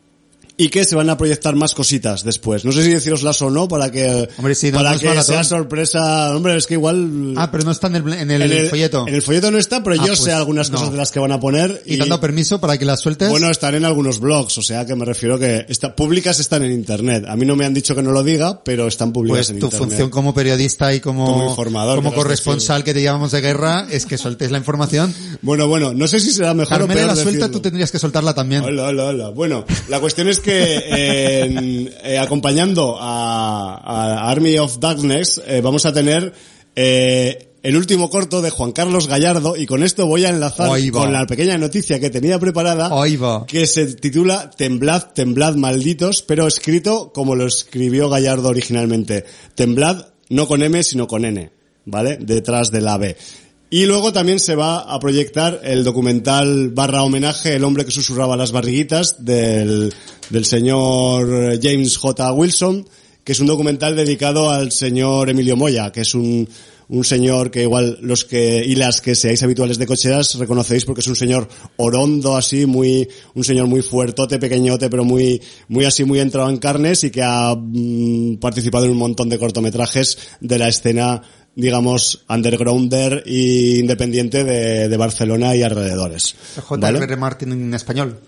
y que se van a proyectar más cositas después. No sé si deciroslas o no para que, Hombre, sí, no, para no es que maratón. sea sorpresa. Hombre, es que igual... Ah, pero no está en el, en el, en el folleto. En el folleto no está, pero Ah, yo pues, sé algunas no. cosas de las que van a poner. ¿Y te han dado permiso para que las sueltes? Bueno, están en algunos blogs, o sea que me refiero que está, públicas están en internet. A mí no me han dicho que no lo diga, pero están públicas pues en tu internet. función como periodista y como, Como informador, como querrás corresponsal que te llevamos de guerra es que sueltes la información. Bueno, bueno, no sé si será mejor o Carmela peor la suelta, decirlo. tú tendrías que soltarla también. Hola, hola, hola. Bueno, la cuestión es que eh, en- eh, acompañando a, a Army of Darkness eh, vamos a tener eh, el último corto de Juan Carlos Gallardo, y con esto voy a enlazar con la pequeña noticia que tenía preparada, que se titula Temblad, temblad malditos, pero escrito como lo escribió Gallardo originalmente. Temblad, no con M, sino con N, ¿vale? Detrás de la B. Y luego también se va a proyectar el documental barra homenaje El hombre que susurraba las barriguitas del, del señor James J. Wilson, que es un documental dedicado al señor Emilio Moya, que es un, un señor que igual los que, y las que seáis habituales de cocheras reconocéis porque es un señor orondo así, muy, un señor muy fuertote, pequeñote, pero muy, muy así, muy entrado en carnes y que ha mmm, participado en un montón de cortometrajes de la escena, digamos, undergrounder e independiente de, de Barcelona y alrededores. J R R Martin en español.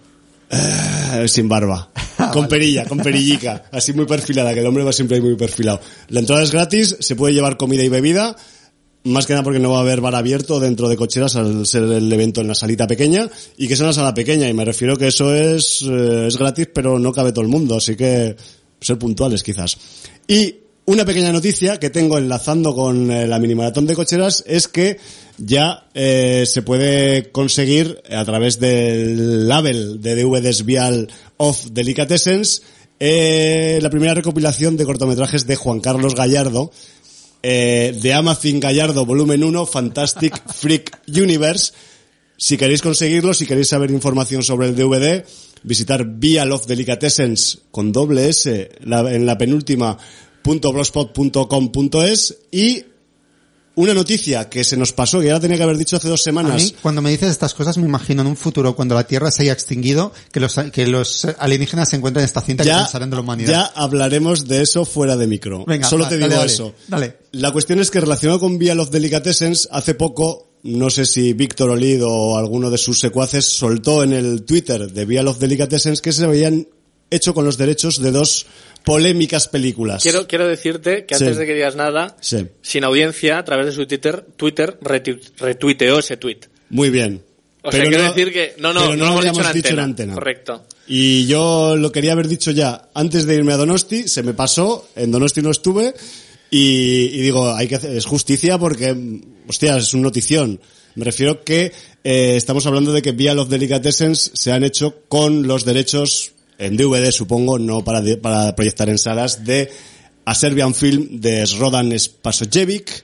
Uh, sin barba. Con perilla, con perillica. Así muy perfilada, que el hombre va siempre muy perfilado. La entrada es gratis, se puede llevar comida y bebida, más que nada porque no va a haber bar abierto dentro de cocheras al ser el evento en la salita pequeña, y que es una sala pequeña, y me refiero que eso es, eh, es gratis, pero no cabe todo el mundo, así que ser puntuales quizás. Y una pequeña noticia que tengo enlazando con eh, la mini maratón de cocheras es que ya eh, se puede conseguir a través del label de D V Ds Vial of Delicatessens eh, la primera recopilación de cortometrajes de Juan Carlos Gallardo, eh, de Amazing Gallardo volumen uno, Fantastic Freak Universe. Si queréis conseguirlo, si queréis saber información sobre el D V D, visitar Vial of Delicatessens con doble S la, en la penúltima .blogspot punto com punto es. Y una noticia que se nos pasó, que ya la tenía que haber dicho hace dos semanas. A mí, cuando me dices estas cosas, me imagino en un futuro, cuando la Tierra se haya extinguido, que los, que los alienígenas se encuentren en esta cinta ya, y pensarán de la humanidad. Ya hablaremos de eso fuera de micro. Venga, Solo va, te digo dale, dale, eso. Dale. La cuestión es que relacionado con Vial of Delicatessens, hace poco, no sé si Víctor Olid o alguno de sus secuaces soltó en el Twitter de Vial of Delicatessens que se habían hecho con los derechos de dos polémicas películas. Quiero quiero decirte que antes sí. de que digas nada, sí. sin audiencia, a través de su Twitter, Twitter retu- retuiteó ese tweet. Muy bien. O sea, pero quiero no, decir que no, no, pero no, no lo hemos habíamos dicho, en, dicho antena. en antena. Correcto. Y yo lo quería haber dicho ya antes de irme a Donosti, se me pasó, en Donosti no estuve, y, y digo, hay que hacer, es justicia porque, hostia, es un notición. Me refiero que eh, estamos hablando de que Vial of Delicatessens se han hecho con los derechos en D V D, supongo, no para, de, para proyectar en salas, de A Serbian Film de Slobodan Spasojevic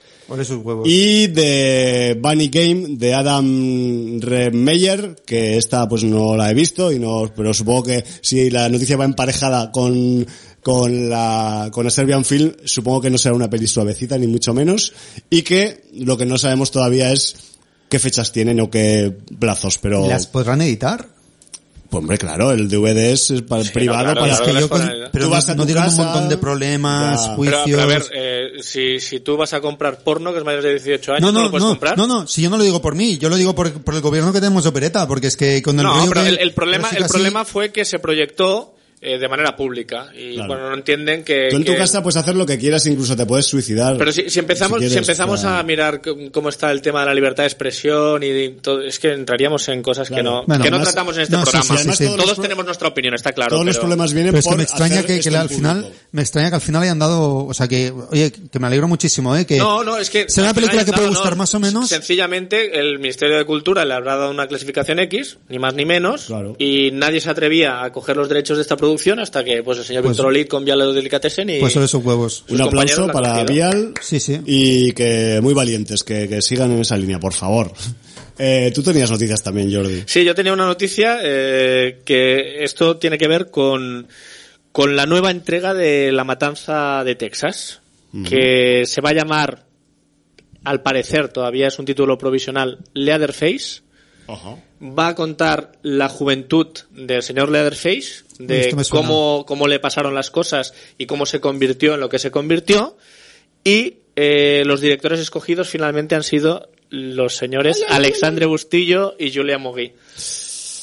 y de Bunny Game de Adam Remeyer, que esta pues no la he visto, y no, pero supongo que si la noticia va emparejada con con la con A Serbian Film, supongo que no será una peli suavecita ni mucho menos, y que lo que no sabemos todavía es qué fechas tienen o qué plazos, pero ¿las podrán editar? Pues hombre, claro, el D V D es para el sí, privado, no, claro, para claro, que yo con, pero tú vas a no tiene un montón de problemas, ya. juicios. Pero, pero a ver, eh, si si tú vas a comprar porno que es mayor de dieciocho años, no, no, ¿no lo puedes no, comprar? No, no, si yo no lo digo por mí, yo lo digo por, por el gobierno que tenemos de Opereta, porque es que con el No, pero que, el, el problema el así, problema fue que se proyectó eh, de manera pública y claro. bueno, no entienden que tú en que... tu casa puedes hacer lo que quieras, incluso te puedes suicidar. Pero si, si empezamos si, quieres, si empezamos para... a mirar cómo está el tema de la libertad de expresión y todo, es que entraríamos en cosas claro. que no bueno, que no además, tratamos en este no, programa. Sí, sí, sí, todos sí. todos tenemos nuestra opinión, está claro. Todos pero... los problemas vienen pero es por que me extraña que, que al final público. me extraña que al final hayan dado, o sea que oye, que me alegro muchísimo, eh, que no, no, es que sea una película que puede gustar no, más o menos. Sencillamente el Ministerio de Cultura le habrá dado una clasificación X, ni más ni menos, claro. y nadie se atrevía a coger los derechos de esta producción hasta que pues el señor pues, Víctor Olid con Vial of Delicatessen y pues sobre esos huevos. Un aplauso para Vial sí, sí. y que muy valientes, que, que sigan en esa línea, por favor. Eh, tú tenías noticias también, Jordi. Sí, yo tenía una noticia eh, que esto tiene que ver con, con la nueva entrega de La Matanza de Texas, uh-huh. que se va a llamar, al parecer todavía es un título provisional, Leatherface. Uh-huh. Va a contar la juventud del señor Leatherface, de cómo, cómo le pasaron las cosas y cómo se convirtió en lo que se convirtió, y eh, los directores escogidos finalmente han sido los señores Alexandre Bustillo y Julia Mogui.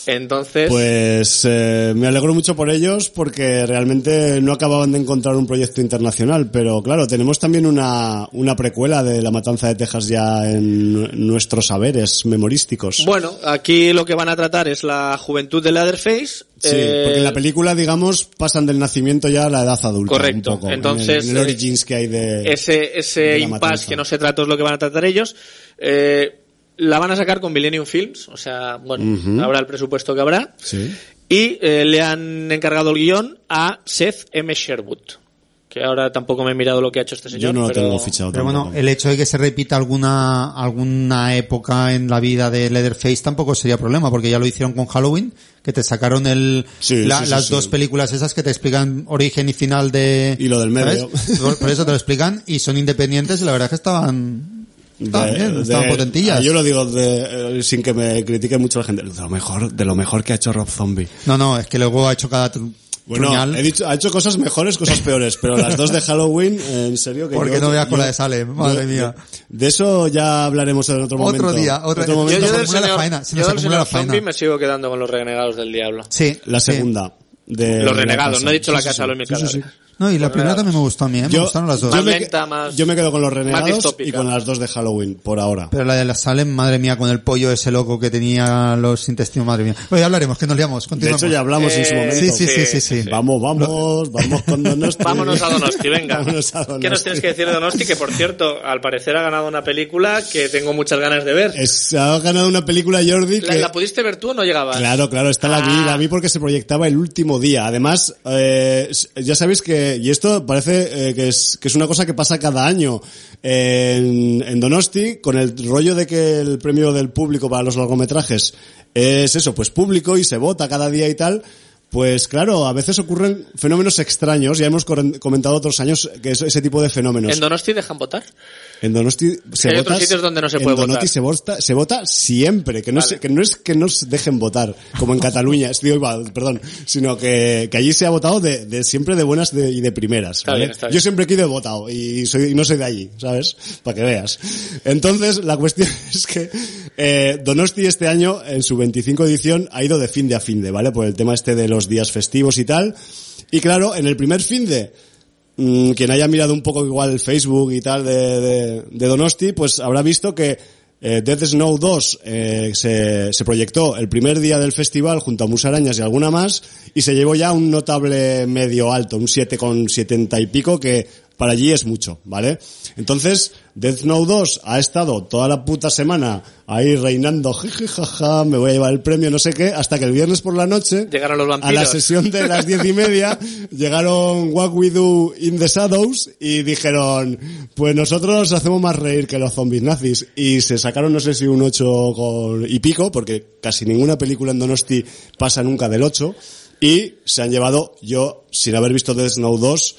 Entonces... Pues eh, me alegro mucho por ellos porque realmente no acababan de encontrar un proyecto internacional, pero claro, tenemos también una, una precuela de La Matanza de Texas ya en nuestros saberes memorísticos. Bueno, aquí lo que van a tratar es la juventud de Leatherface. Sí, eh, porque en la película, digamos, pasan del nacimiento ya a la edad adulta. Correcto. Un poco, Entonces, en el, en el origins que hay de ese ese de la impasse matanza. que no se trata es lo que van a tratar ellos. Eh, la van a sacar con Millennium Films, o sea, bueno, Ujú. habrá el presupuesto que habrá. Sí. Y eh, le han encargado el guión a Seth M. Sherwood, que ahora tampoco me he mirado lo que ha hecho este señor. Yo no lo pero... tengo fichado Pero tampoco. bueno, el hecho de que se repita alguna alguna época en la vida de Leatherface tampoco sería problema, porque ya lo hicieron con Halloween, que te sacaron el Sí, la- sí, sí, las sí. dos películas esas que te explican origen y final de... Y lo del medio. ¿sabes? Por, por eso te lo explican y son independientes y la verdad es que estaban... estaban bien, estaban potentillas. Yo lo digo de, eh, sin que me critique mucho la gente, de lo mejor, de lo mejor que ha hecho Rob Zombie. No, no, es que luego ha hecho cada tru- Bueno, truñal. he dicho, ha hecho cosas mejores, cosas peores, pero las dos de Halloween, eh, en serio que Porque yo- no veas con yo- la de Salem, madre yo- mía. De, de eso ya hablaremos en otro momento. Otro día, otro- Yo, momento. yo Se del acumula la señor, faena, se yo nos del acumula la señor Zombie faena. me sigo quedando con los Renegados del Diablo. Sí. La sí. segunda. De Los la Renegados, casa. no he dicho Sí, la sí, casa sí. de los mil Sí, sí, sí. cadáveres. No, y la Los primera también me gustó a mí, ¿eh? me Yo- gustaron las dos. Más Yo me, lenta, más- yo me quedo con los renegados distópica. y con las dos de Halloween, por ahora. Pero la de la Salem, madre mía, con el pollo ese loco que tenía los intestinos, madre mía. Bueno, ya hablaremos, que nos liamos, De continuamos. hecho, ya hablamos en su Eh, momento. Sí, sí, sí, sí, Sí, sí. sí. Vamos, vamos, vamos con Donosti. Vámonos a Donosti, venga. Vámonos a Donosti. ¿Qué nos tienes que decir de Donosti? Que, por cierto, al parecer ha ganado una película que tengo muchas ganas de ver. Es- ha ganado una película Jordi ¿La, que... la pudiste ver tú o no llegabas? Claro, claro, esta la vi, Ah. la vi porque se proyectaba el último día. Además, eh, ya sabéis que, y esto parece eh, que, es, que es una cosa que pasa cada año eh, en, en Donosti, con el rollo de que el premio del público para los largometrajes es eso, pues público y se vota cada día y tal. Pues claro, a veces ocurren fenómenos extraños, ya hemos cor- comentado otros años que es ese tipo de fenómenos. ¿En Donosti dejan votar? En Donosti se Hay vota, otros sitios donde no se en puede Donosti votar. se vota, se vota siempre, que no, Vale. es, que no es que nos dejen votar, como en Cataluña, es- digo, igual, perdón, sino que, que allí se ha votado de, de siempre de buenas de- y de primeras. Está ¿vale? bien, está bien. Yo siempre aquí he votado y soy, y no soy de allí, ¿sabes? Para que veas. Entonces, la cuestión es que eh, Donosti este año, en su veinticinco edición, ha ido de fin de a fin de, ¿vale? Por el tema este de los días festivos y tal. Y claro, en el primer fin de, Mm, quien haya mirado un poco igual el Facebook y tal de, de, de Donosti, pues habrá visto que eh, Death Snow dos eh, se, se proyectó el primer día del festival junto a Musarañas y alguna más y se llevó ya un notable medio alto, un siete con setenta y pico, que para allí es mucho, ¿vale? Entonces, Death Snow dos ha estado toda la puta semana ahí reinando, jiji, jaja, me voy a llevar el premio, no sé qué, hasta que el viernes por la noche Llegaron los a vampiros. la sesión de las diez y media llegaron What We Do in the Shadows y dijeron, pues nosotros hacemos más reír que los zombies nazis, y se sacaron no sé si un ocho con, y pico, porque casi ninguna película en Donosti pasa nunca del ocho, y se han llevado, yo sin haber visto Death Snow dos,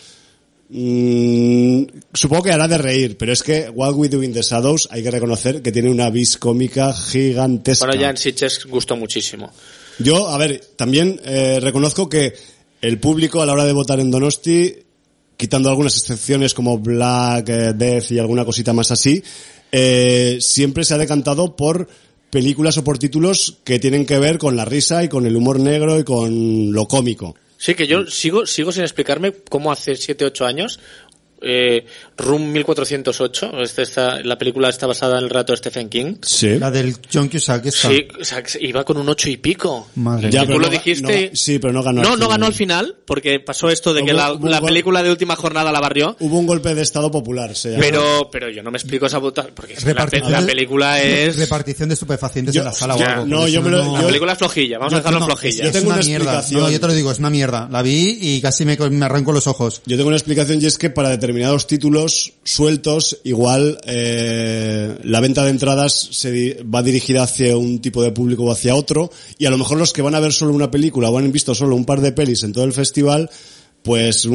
Mm, supongo que hará de reír, pero es que What We Do in the Shadows hay que reconocer que tiene una vis cómica gigantesca. Bueno, ya en Sitges gustó muchísimo. Yo, a ver, también eh, reconozco que el público a la hora de votar en Donosti, quitando algunas excepciones como Black eh, Death y alguna cosita más así, eh, siempre se ha decantado por películas o por títulos que tienen que ver con la risa y con el humor negro y con lo cómico. Sí, que yo sigo sigo sin explicarme cómo hace siete ocho años eh, Room mil cuatrocientos ocho, este está, la película está basada en el relato de Stephen King. Sí. La del John Cusack, esta. Sí, o sea, que iba con un ocho y pico. Madre Ya, Y pero tú lo no ga- dijiste. no- sí, pero no ganó No, al no final. ganó al final, porque pasó esto de que Hubo- la, hubo un la gol- película de última jornada la barrió. Hubo un golpe de estado popular, se llama. Pero, pero yo no me explico esa puta, porque es que la, pe- Repartición la de- película es, Repartición de estupefacientes Yo- en la sala ya, o algo. no, porque yo eso me lo- no- la yo- película es flojilla, vamos a Yo- dejarlo no, en flojilla. yo tengo es una una mierda. explicación. No, yo te lo digo, es una mierda. La vi y casi me, me arranco los ojos. Yo tengo una explicación, y es que para determinados títulos sueltos, igual eh, la venta de entradas se di- va dirigida hacia un tipo de público o hacia otro, y a lo mejor los que van a ver solo una película o han visto solo un par de pelis en todo el festival, pues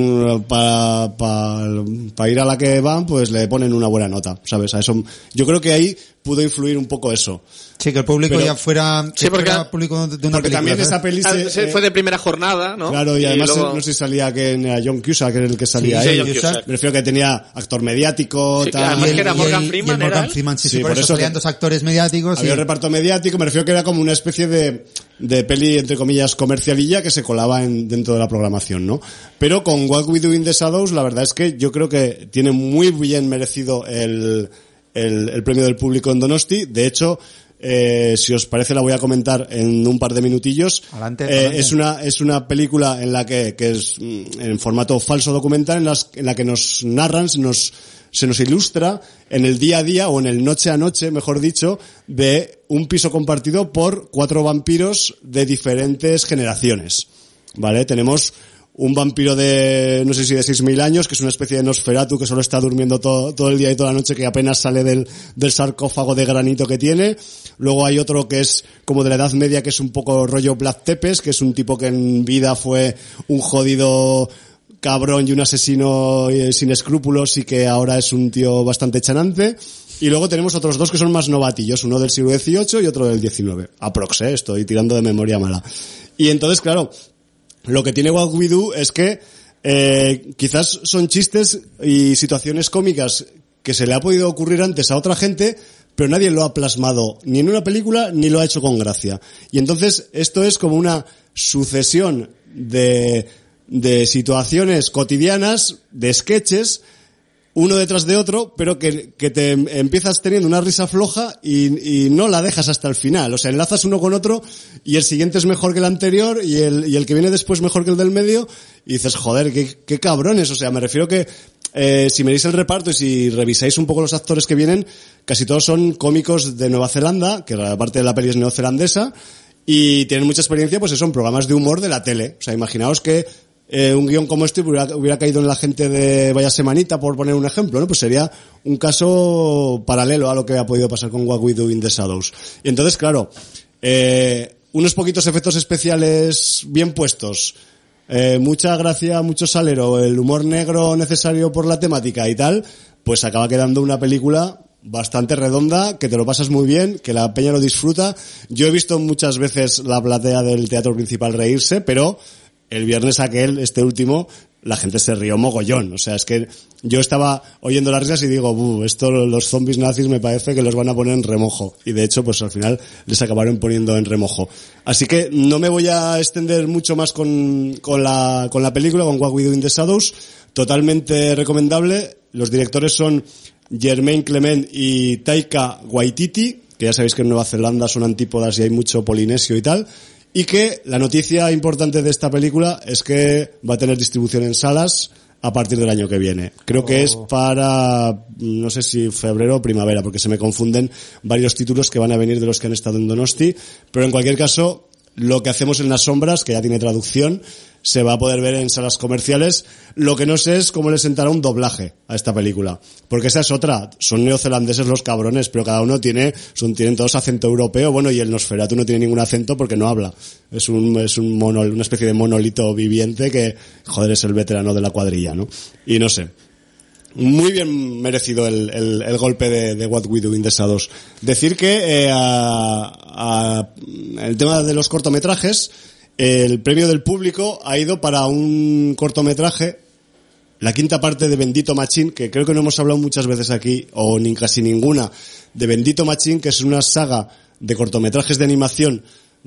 para pa, pa ir a la que van, pues le ponen una buena nota, ¿sabes? A eso, yo creo que ahí pudo influir un poco eso. Sí, que el público Pero, ya fuera, que sí, porque, fuera público de una porque película. también ¿sabes? esa peli se, se, eh, fue de primera jornada, ¿no? Claro, y además luego... no sé si salía que era John Cusack, que era el que salía Sí, ahí. sí, John Cusack. Me refiero que tenía actor mediático, Sí, tal. además Y el- que era y Morgan el- Freeman, y el Morgan ¿era él? Freeman, sí, sí, Sí, por por eso eso salían que- dos actores mediáticos. Había y- un reparto mediático, me refiero que era como una especie de, de peli, entre comillas, comercialilla que se colaba en, dentro de la programación, ¿no? Pero con What We Do in the Shadows, la verdad es que yo creo que tiene muy bien merecido el, el, el premio del público en Donosti. De hecho, Eh, si os parece la voy a comentar en un par de minutillos. Adelante, eh, adelante. Es una es una película en la que, que es mm, en formato falso documental, en, las, en la que nos narran, nos se nos ilustra en el día a día o en el noche a noche, mejor dicho, de un piso compartido por cuatro vampiros de diferentes generaciones. ¿Vale? Tenemos un vampiro de, no sé si de seis mil años, que es una especie de Nosferatu que solo está durmiendo todo, todo el día y toda la noche, que apenas sale del, del sarcófago de granito que tiene. Luego hay otro que es como de la Edad Media, que es un poco rollo Vlad Tepes, que es un tipo que en vida fue un jodido cabrón y un asesino sin escrúpulos y que ahora es un tío bastante chanante. Y luego tenemos otros dos que son más novatillos, uno del siglo dieciocho y otro del diecinueve. Aprox, ¿eh? Estoy tirando de memoria mala. Y entonces, claro, lo que tiene What We Do es que eh, quizás son chistes y situaciones cómicas que se le ha podido ocurrir antes a otra gente, pero nadie lo ha plasmado ni en una película ni lo ha hecho con gracia. Y entonces esto es como una sucesión de, de situaciones cotidianas, de sketches, uno detrás de otro, pero que, que te empiezas teniendo una risa floja y, y no la dejas hasta el final. O sea, enlazas uno con otro y el siguiente es mejor que el anterior y el, y el que viene después mejor que el del medio y dices, joder, qué, qué cabrones. O sea, me refiero que eh, si miráis el reparto y si revisáis un poco los actores que vienen, casi todos son cómicos de Nueva Zelanda, que la parte de la peli es neozelandesa, y tienen mucha experiencia, pues eso, en programas de humor de la tele. O sea, imaginaos que Eh, un guión como este hubiera, hubiera caído en la gente de Vaya Semanita, por poner un ejemplo, ¿no? Pues sería un caso paralelo a lo que ha podido pasar con What We Do in the Shadows. Y entonces, claro, eh, unos poquitos efectos especiales bien puestos, eh, mucha gracia, mucho salero, el humor negro necesario por la temática y tal, pues acaba quedando una película bastante redonda, que te lo pasas muy bien, que la peña lo disfruta. Yo he visto muchas veces la platea del teatro principal reírse, pero el viernes aquel, este último, la gente se rió mogollón. O sea, es que yo estaba oyendo las risas y digo, buh, esto los zombies nazis me parece que los van a poner en remojo. Y de hecho, pues al final les acabaron poniendo en remojo. Así que no me voy a extender mucho más con, con la, con la película, con What We Do in the Shadows. Totalmente recomendable. Los directores son Jermaine Clement y Taika Waititi, que ya sabéis que en Nueva Zelanda son antípodas y hay mucho polinesio y tal. Y que la noticia importante de esta película es que va a tener distribución en salas a partir del año que viene. Creo que es para, no sé si febrero o primavera, porque se me confunden varios títulos que van a venir de los que han estado en Donosti, pero en cualquier caso, lo que hacemos en las sombras, que ya tiene traducción, se va a poder ver en salas comerciales. Lo que no sé es cómo le sentará un doblaje a esta película, porque esa es otra. Son neozelandeses los cabrones, pero cada uno tiene, son, tienen todos acento europeo. Bueno, y el Nosferatu no tiene ningún acento porque no habla. Es un, es un mono, una especie de monolito viviente que, joder, es el veterano de la cuadrilla, ¿no? Y no sé. Muy bien merecido el, el, el golpe de, de What We Do in the Shadows. Decir que, eh, a, a, el tema de los cortometrajes, el premio del público ha ido para un cortometraje, la quinta parte de Bendito Machín, que creo que no hemos hablado muchas veces aquí, o ni casi ninguna, de Bendito Machín, que es una saga de cortometrajes de animación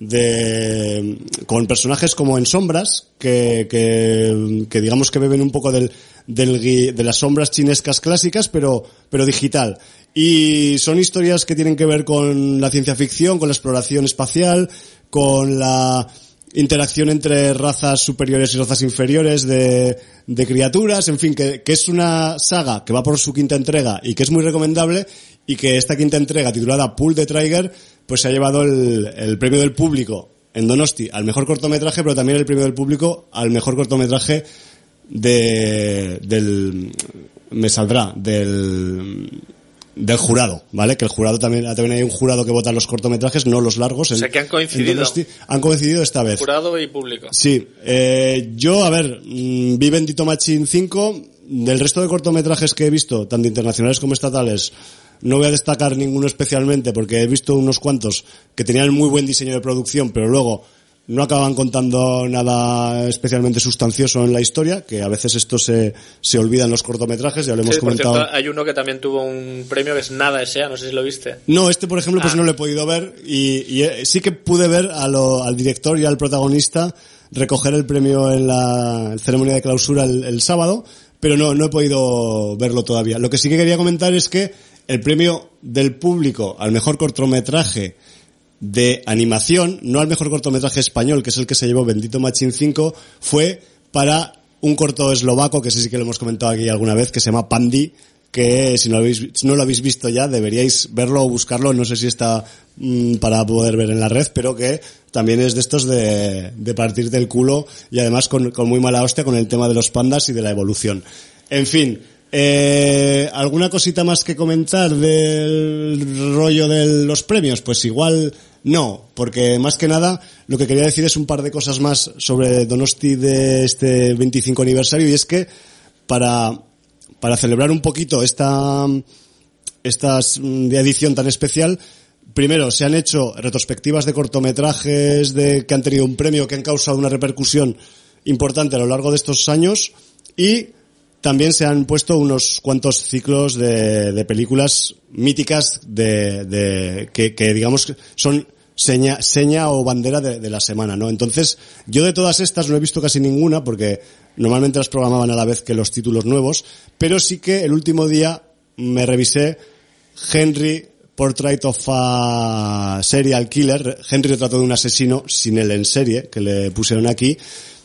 de, con personajes como en sombras, que, que, que digamos que beben un poco del, del, de las sombras chinescas clásicas, pero, pero digital. Y son historias que tienen que ver con la ciencia ficción, con la exploración espacial, con la interacción entre razas superiores y razas inferiores de, de criaturas, en fin, que, que es una saga que va por su quinta entrega y que es muy recomendable, y que esta quinta entrega, titulada Pull the Trigger, pues se ha llevado el, el premio del público en Donosti al mejor cortometraje, pero también el premio del público al mejor cortometraje de, del, me saldrá, del, del jurado, ¿vale? Que el jurado también, también hay un jurado que vota los cortometrajes, no los largos. En, o sea, que han coincidido. Donosti, han coincidido esta vez. Jurado y público. Sí. Eh, yo, a ver, mmm, vi Bendito Machín cinco. Del resto de cortometrajes que he visto, tanto internacionales como estatales, no voy a destacar ninguno especialmente porque he visto unos cuantos que tenían muy buen diseño de producción, pero luego no acaban contando nada especialmente sustancioso en la historia, que a veces esto se, se olvida en los cortometrajes, ya lo hemos sí, comentado. Por cierto, hay uno que también tuvo un premio que es Nada S A, no sé si lo viste. No, este por ejemplo pues ah. no lo he podido ver y, y sí que pude ver a lo, al director y al protagonista recoger el premio en la ceremonia de clausura el, el sábado, pero no, no he podido verlo todavía. Lo que sí que quería comentar es que el premio del público al mejor cortometraje de animación, no al mejor cortometraje español, que es el que se llevó Bendito Machine cinco, fue para un corto eslovaco, que sé sí que lo hemos comentado aquí alguna vez, que se llama Pandi, que si no lo habéis, si no lo habéis visto ya, deberíais verlo o buscarlo, no sé si está mmm, para poder ver en la red, pero que también es de estos de, de partirte el culo y además con, con muy mala hostia con el tema de los pandas y de la evolución. En fin, Eh, ¿alguna cosita más que comentar del rollo de los premios? Pues igual no, porque más que nada lo que quería decir es un par de cosas más sobre Donosti de este veinticinco aniversario, y es que para para celebrar un poquito esta esta edición tan especial, primero se han hecho retrospectivas de cortometrajes de que han tenido un premio, que han causado una repercusión importante a lo largo de estos años, y también se han puesto unos cuantos ciclos de, de películas míticas de, de que, que digamos son seña, seña o bandera de, de la semana, ¿no? Entonces, yo de todas estas no he visto casi ninguna porque normalmente las programaban a la vez que los títulos nuevos, pero sí que el último día me revisé Henry, Portrait of a Serial Killer, Henry, retrato de un asesino sin el en serie, que le pusieron aquí,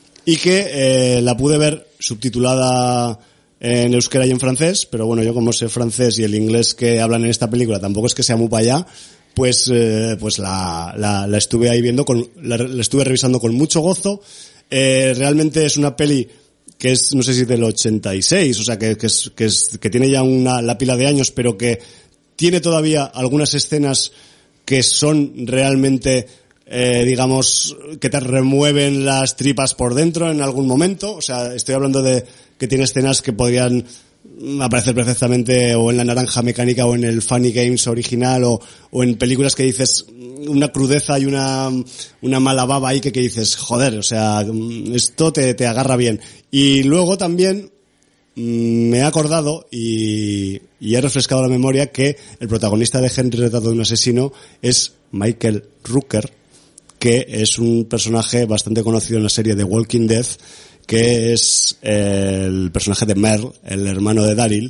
y que eh, la pude ver subtitulada en euskera y en francés, pero bueno, yo como sé francés y el inglés que hablan en esta película tampoco es que sea muy para allá, pues eh, pues la, la la estuve ahí viendo, con la, la estuve revisando con mucho gozo. Eh, realmente es una peli que es, no sé si del ochenta y seis, o sea que, que es que es que tiene ya una la pila de años, pero que tiene todavía algunas escenas que son realmente Eh, digamos, que te remueven las tripas por dentro en algún momento. O sea, estoy hablando de que tiene escenas que podrían aparecer perfectamente o en La Naranja Mecánica o en el Funny Games original, o, o en películas que dices una crudeza y una una mala baba ahí que, que dices, joder, o sea, esto te, te agarra bien. Y luego también me he acordado y, y he refrescado la memoria que el protagonista de Henry, retrato de un asesino, es Michael Rooker, que es un personaje bastante conocido en la serie The Walking Dead, que es el personaje de Merle, el hermano de Daryl,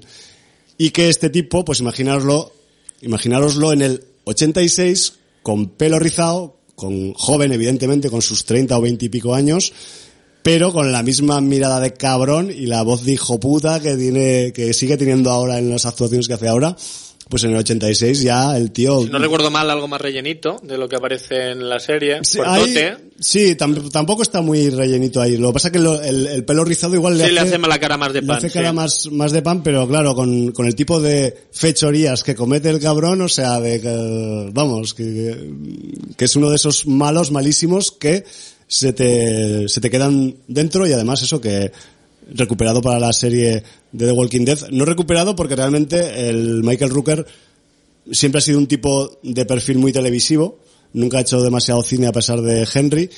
y que este tipo, pues imaginaroslo, imaginároslo en el ochenta y seis, con pelo rizado, con joven evidentemente, con sus treinta o veinte y pico años, pero con la misma mirada de cabrón y la voz de hijo puta que tiene, que sigue teniendo ahora en las actuaciones que hace ahora. Pues en el ochenta y seis ya el tío... Si no recuerdo mal, algo más rellenito de lo que aparece en la serie. Sí, ahí, sí tam- tampoco está muy rellenito ahí. Lo que pasa es que lo, el, el pelo rizado igual le, sí, hace, le hace la cara más de pan. Le hace cara sí. más, más de pan, pero claro, con, con el tipo de fechorías que comete el cabrón, o sea, de que, vamos, que, que es uno de esos malos, malísimos que se te, se te quedan dentro, y además eso que... recuperado para la serie de The Walking Dead. No recuperado porque realmente el Michael Rooker siempre ha sido un tipo de perfil muy televisivo, nunca ha hecho demasiado cine a pesar de Henry,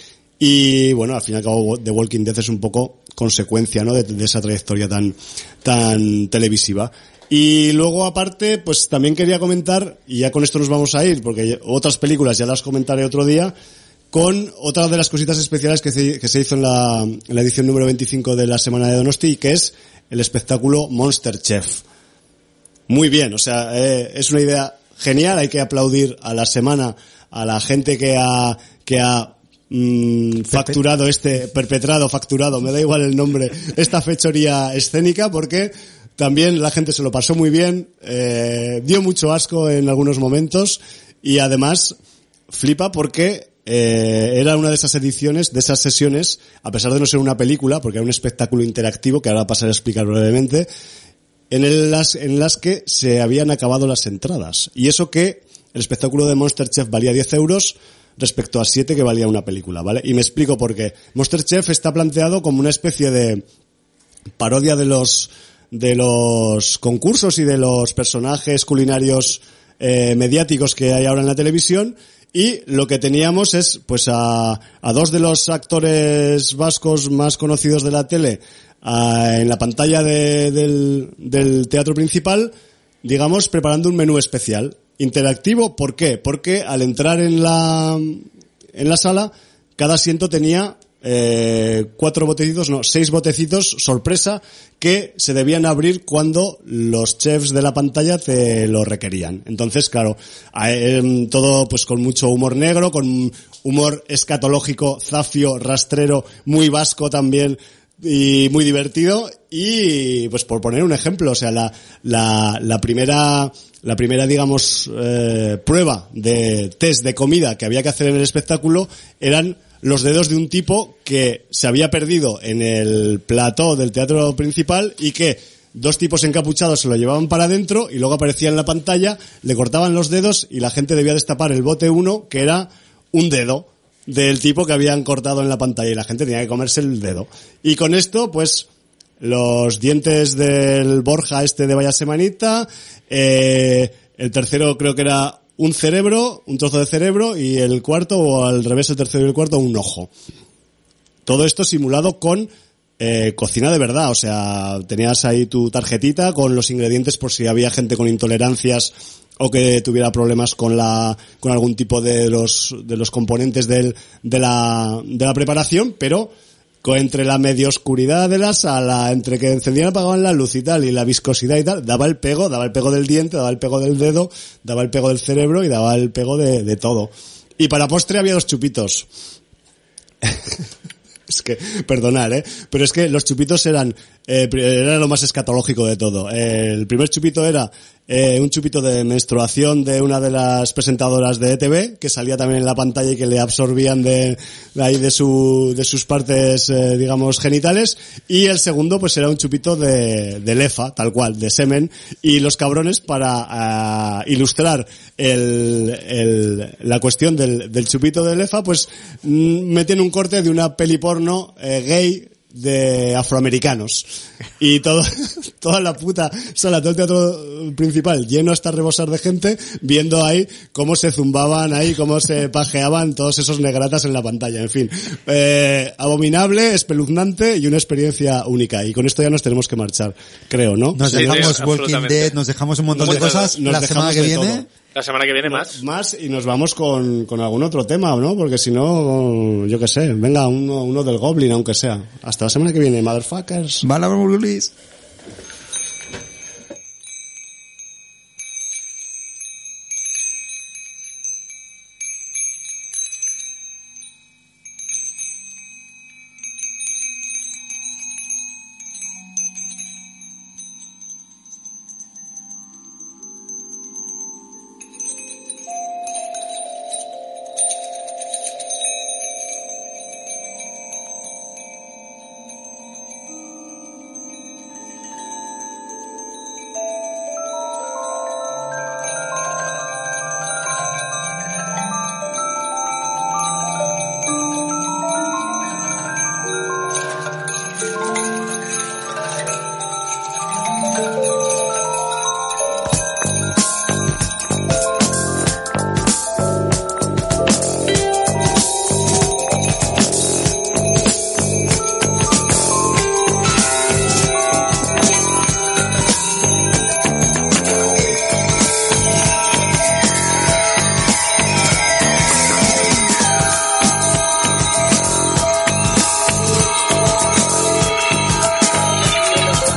y bueno, al fin y al cabo The Walking Dead es un poco consecuencia, ¿no?, de, de esa trayectoria tan tan televisiva. Y luego aparte, pues también quería comentar, y ya con esto nos vamos a ir, porque otras películas ya las comentaré otro día, con otra de las cositas especiales que se, que se hizo en la, en la edición número veinticinco de la Semana de Donosti, que es el espectáculo Monster Chef. Muy bien, o sea, eh, es una idea genial, hay que aplaudir a la semana, a la gente que ha, que ha mmm, facturado este, perpetrado, facturado, me da igual el nombre, esta fechoría escénica, porque también la gente se lo pasó muy bien, eh, dio mucho asco en algunos momentos, y además flipa porque Eh, era una de esas ediciones, de esas sesiones, a pesar de no ser una película, porque era un espectáculo interactivo, que ahora pasaré a explicar brevemente, en, el, las, en las que se habían acabado las entradas. Y eso que el espectáculo de Monster Chef valía diez euros respecto a siete que valía una película, ¿vale? Y me explico por qué. Monster Chef está planteado como una especie de parodia de los de los concursos y de los personajes culinarios eh, mediáticos que hay ahora en la televisión. Y lo que teníamos es, pues, a, a dos de los actores vascos más conocidos de la tele a, en la pantalla de, del, del teatro principal, digamos, preparando un menú especial, interactivo. ¿Por qué? Porque al entrar en la, en la sala, cada asiento tenía eh, cuatro botecitos, no, seis botecitos sorpresa que se debían abrir cuando los chefs de la pantalla te lo requerían. Entonces, claro, eh, todo pues con mucho humor negro, con humor escatológico, zafio, rastrero, muy vasco también y muy divertido. Y pues por poner un ejemplo, o sea, la la la primera la primera digamos eh, prueba de test de comida que había que hacer en el espectáculo eran los dedos de un tipo que se había perdido en el plató del teatro principal y que dos tipos encapuchados se lo llevaban para adentro y luego aparecía en la pantalla, le cortaban los dedos y la gente debía destapar el bote uno, que era un dedo del tipo que habían cortado en la pantalla y la gente tenía que comerse el dedo. Y con esto, pues, los dientes del Borja este de Vaya Semanita, eh, el tercero creo que era un cerebro, un trozo de cerebro, y el cuarto, o al revés, el tercero y el cuarto, un ojo. Todo esto simulado con eh, cocina de verdad, o sea, tenías ahí tu tarjetita con los ingredientes por si había gente con intolerancias o que tuviera problemas con la con algún tipo de los de los componentes del de la de la preparación, pero entre la medio oscuridad de la sala, entre que encendían y apagaban la luz y tal, y la viscosidad y tal, daba el pego, daba el pego del diente, daba el pego del dedo, daba el pego del cerebro y daba el pego de, de todo. Y para postre había dos chupitos. Es que, perdonad, ¿eh? Pero es que los chupitos eran, eh, era lo más escatológico de todo. Eh, el primer chupito era eh, un chupito de menstruación de una de las presentadoras de E T V, que salía también en la pantalla y que le absorbían de, de ahí de su, de sus partes, eh, digamos, genitales. Y el segundo, pues era un chupito de, de lefa, tal cual, de semen. Y los cabrones, para uh, ilustrar el, el, la cuestión del, del chupito de lefa, pues mm, meten un corte de una peli porno eh, gay de afroamericanos y todo toda la puta sala, todo el teatro principal lleno hasta rebosar de gente viendo ahí cómo se zumbaban ahí, cómo se pajeaban todos esos negratas en la pantalla. En fin, eh, abominable, espeluznante y una experiencia única. Y con esto ya nos tenemos que marchar, creo, ¿no? Nos Sí, dejamos sí, Walking Dead, nos dejamos un montón Nos de cosas. nos La dejamos semana que de viene todo. La semana que viene más. Más y nos vamos con, con algún otro tema, ¿no? Porque si no, yo qué sé, venga, uno, uno del Goblin, aunque sea. Hasta la semana que viene, motherfuckers. Bala Brulis.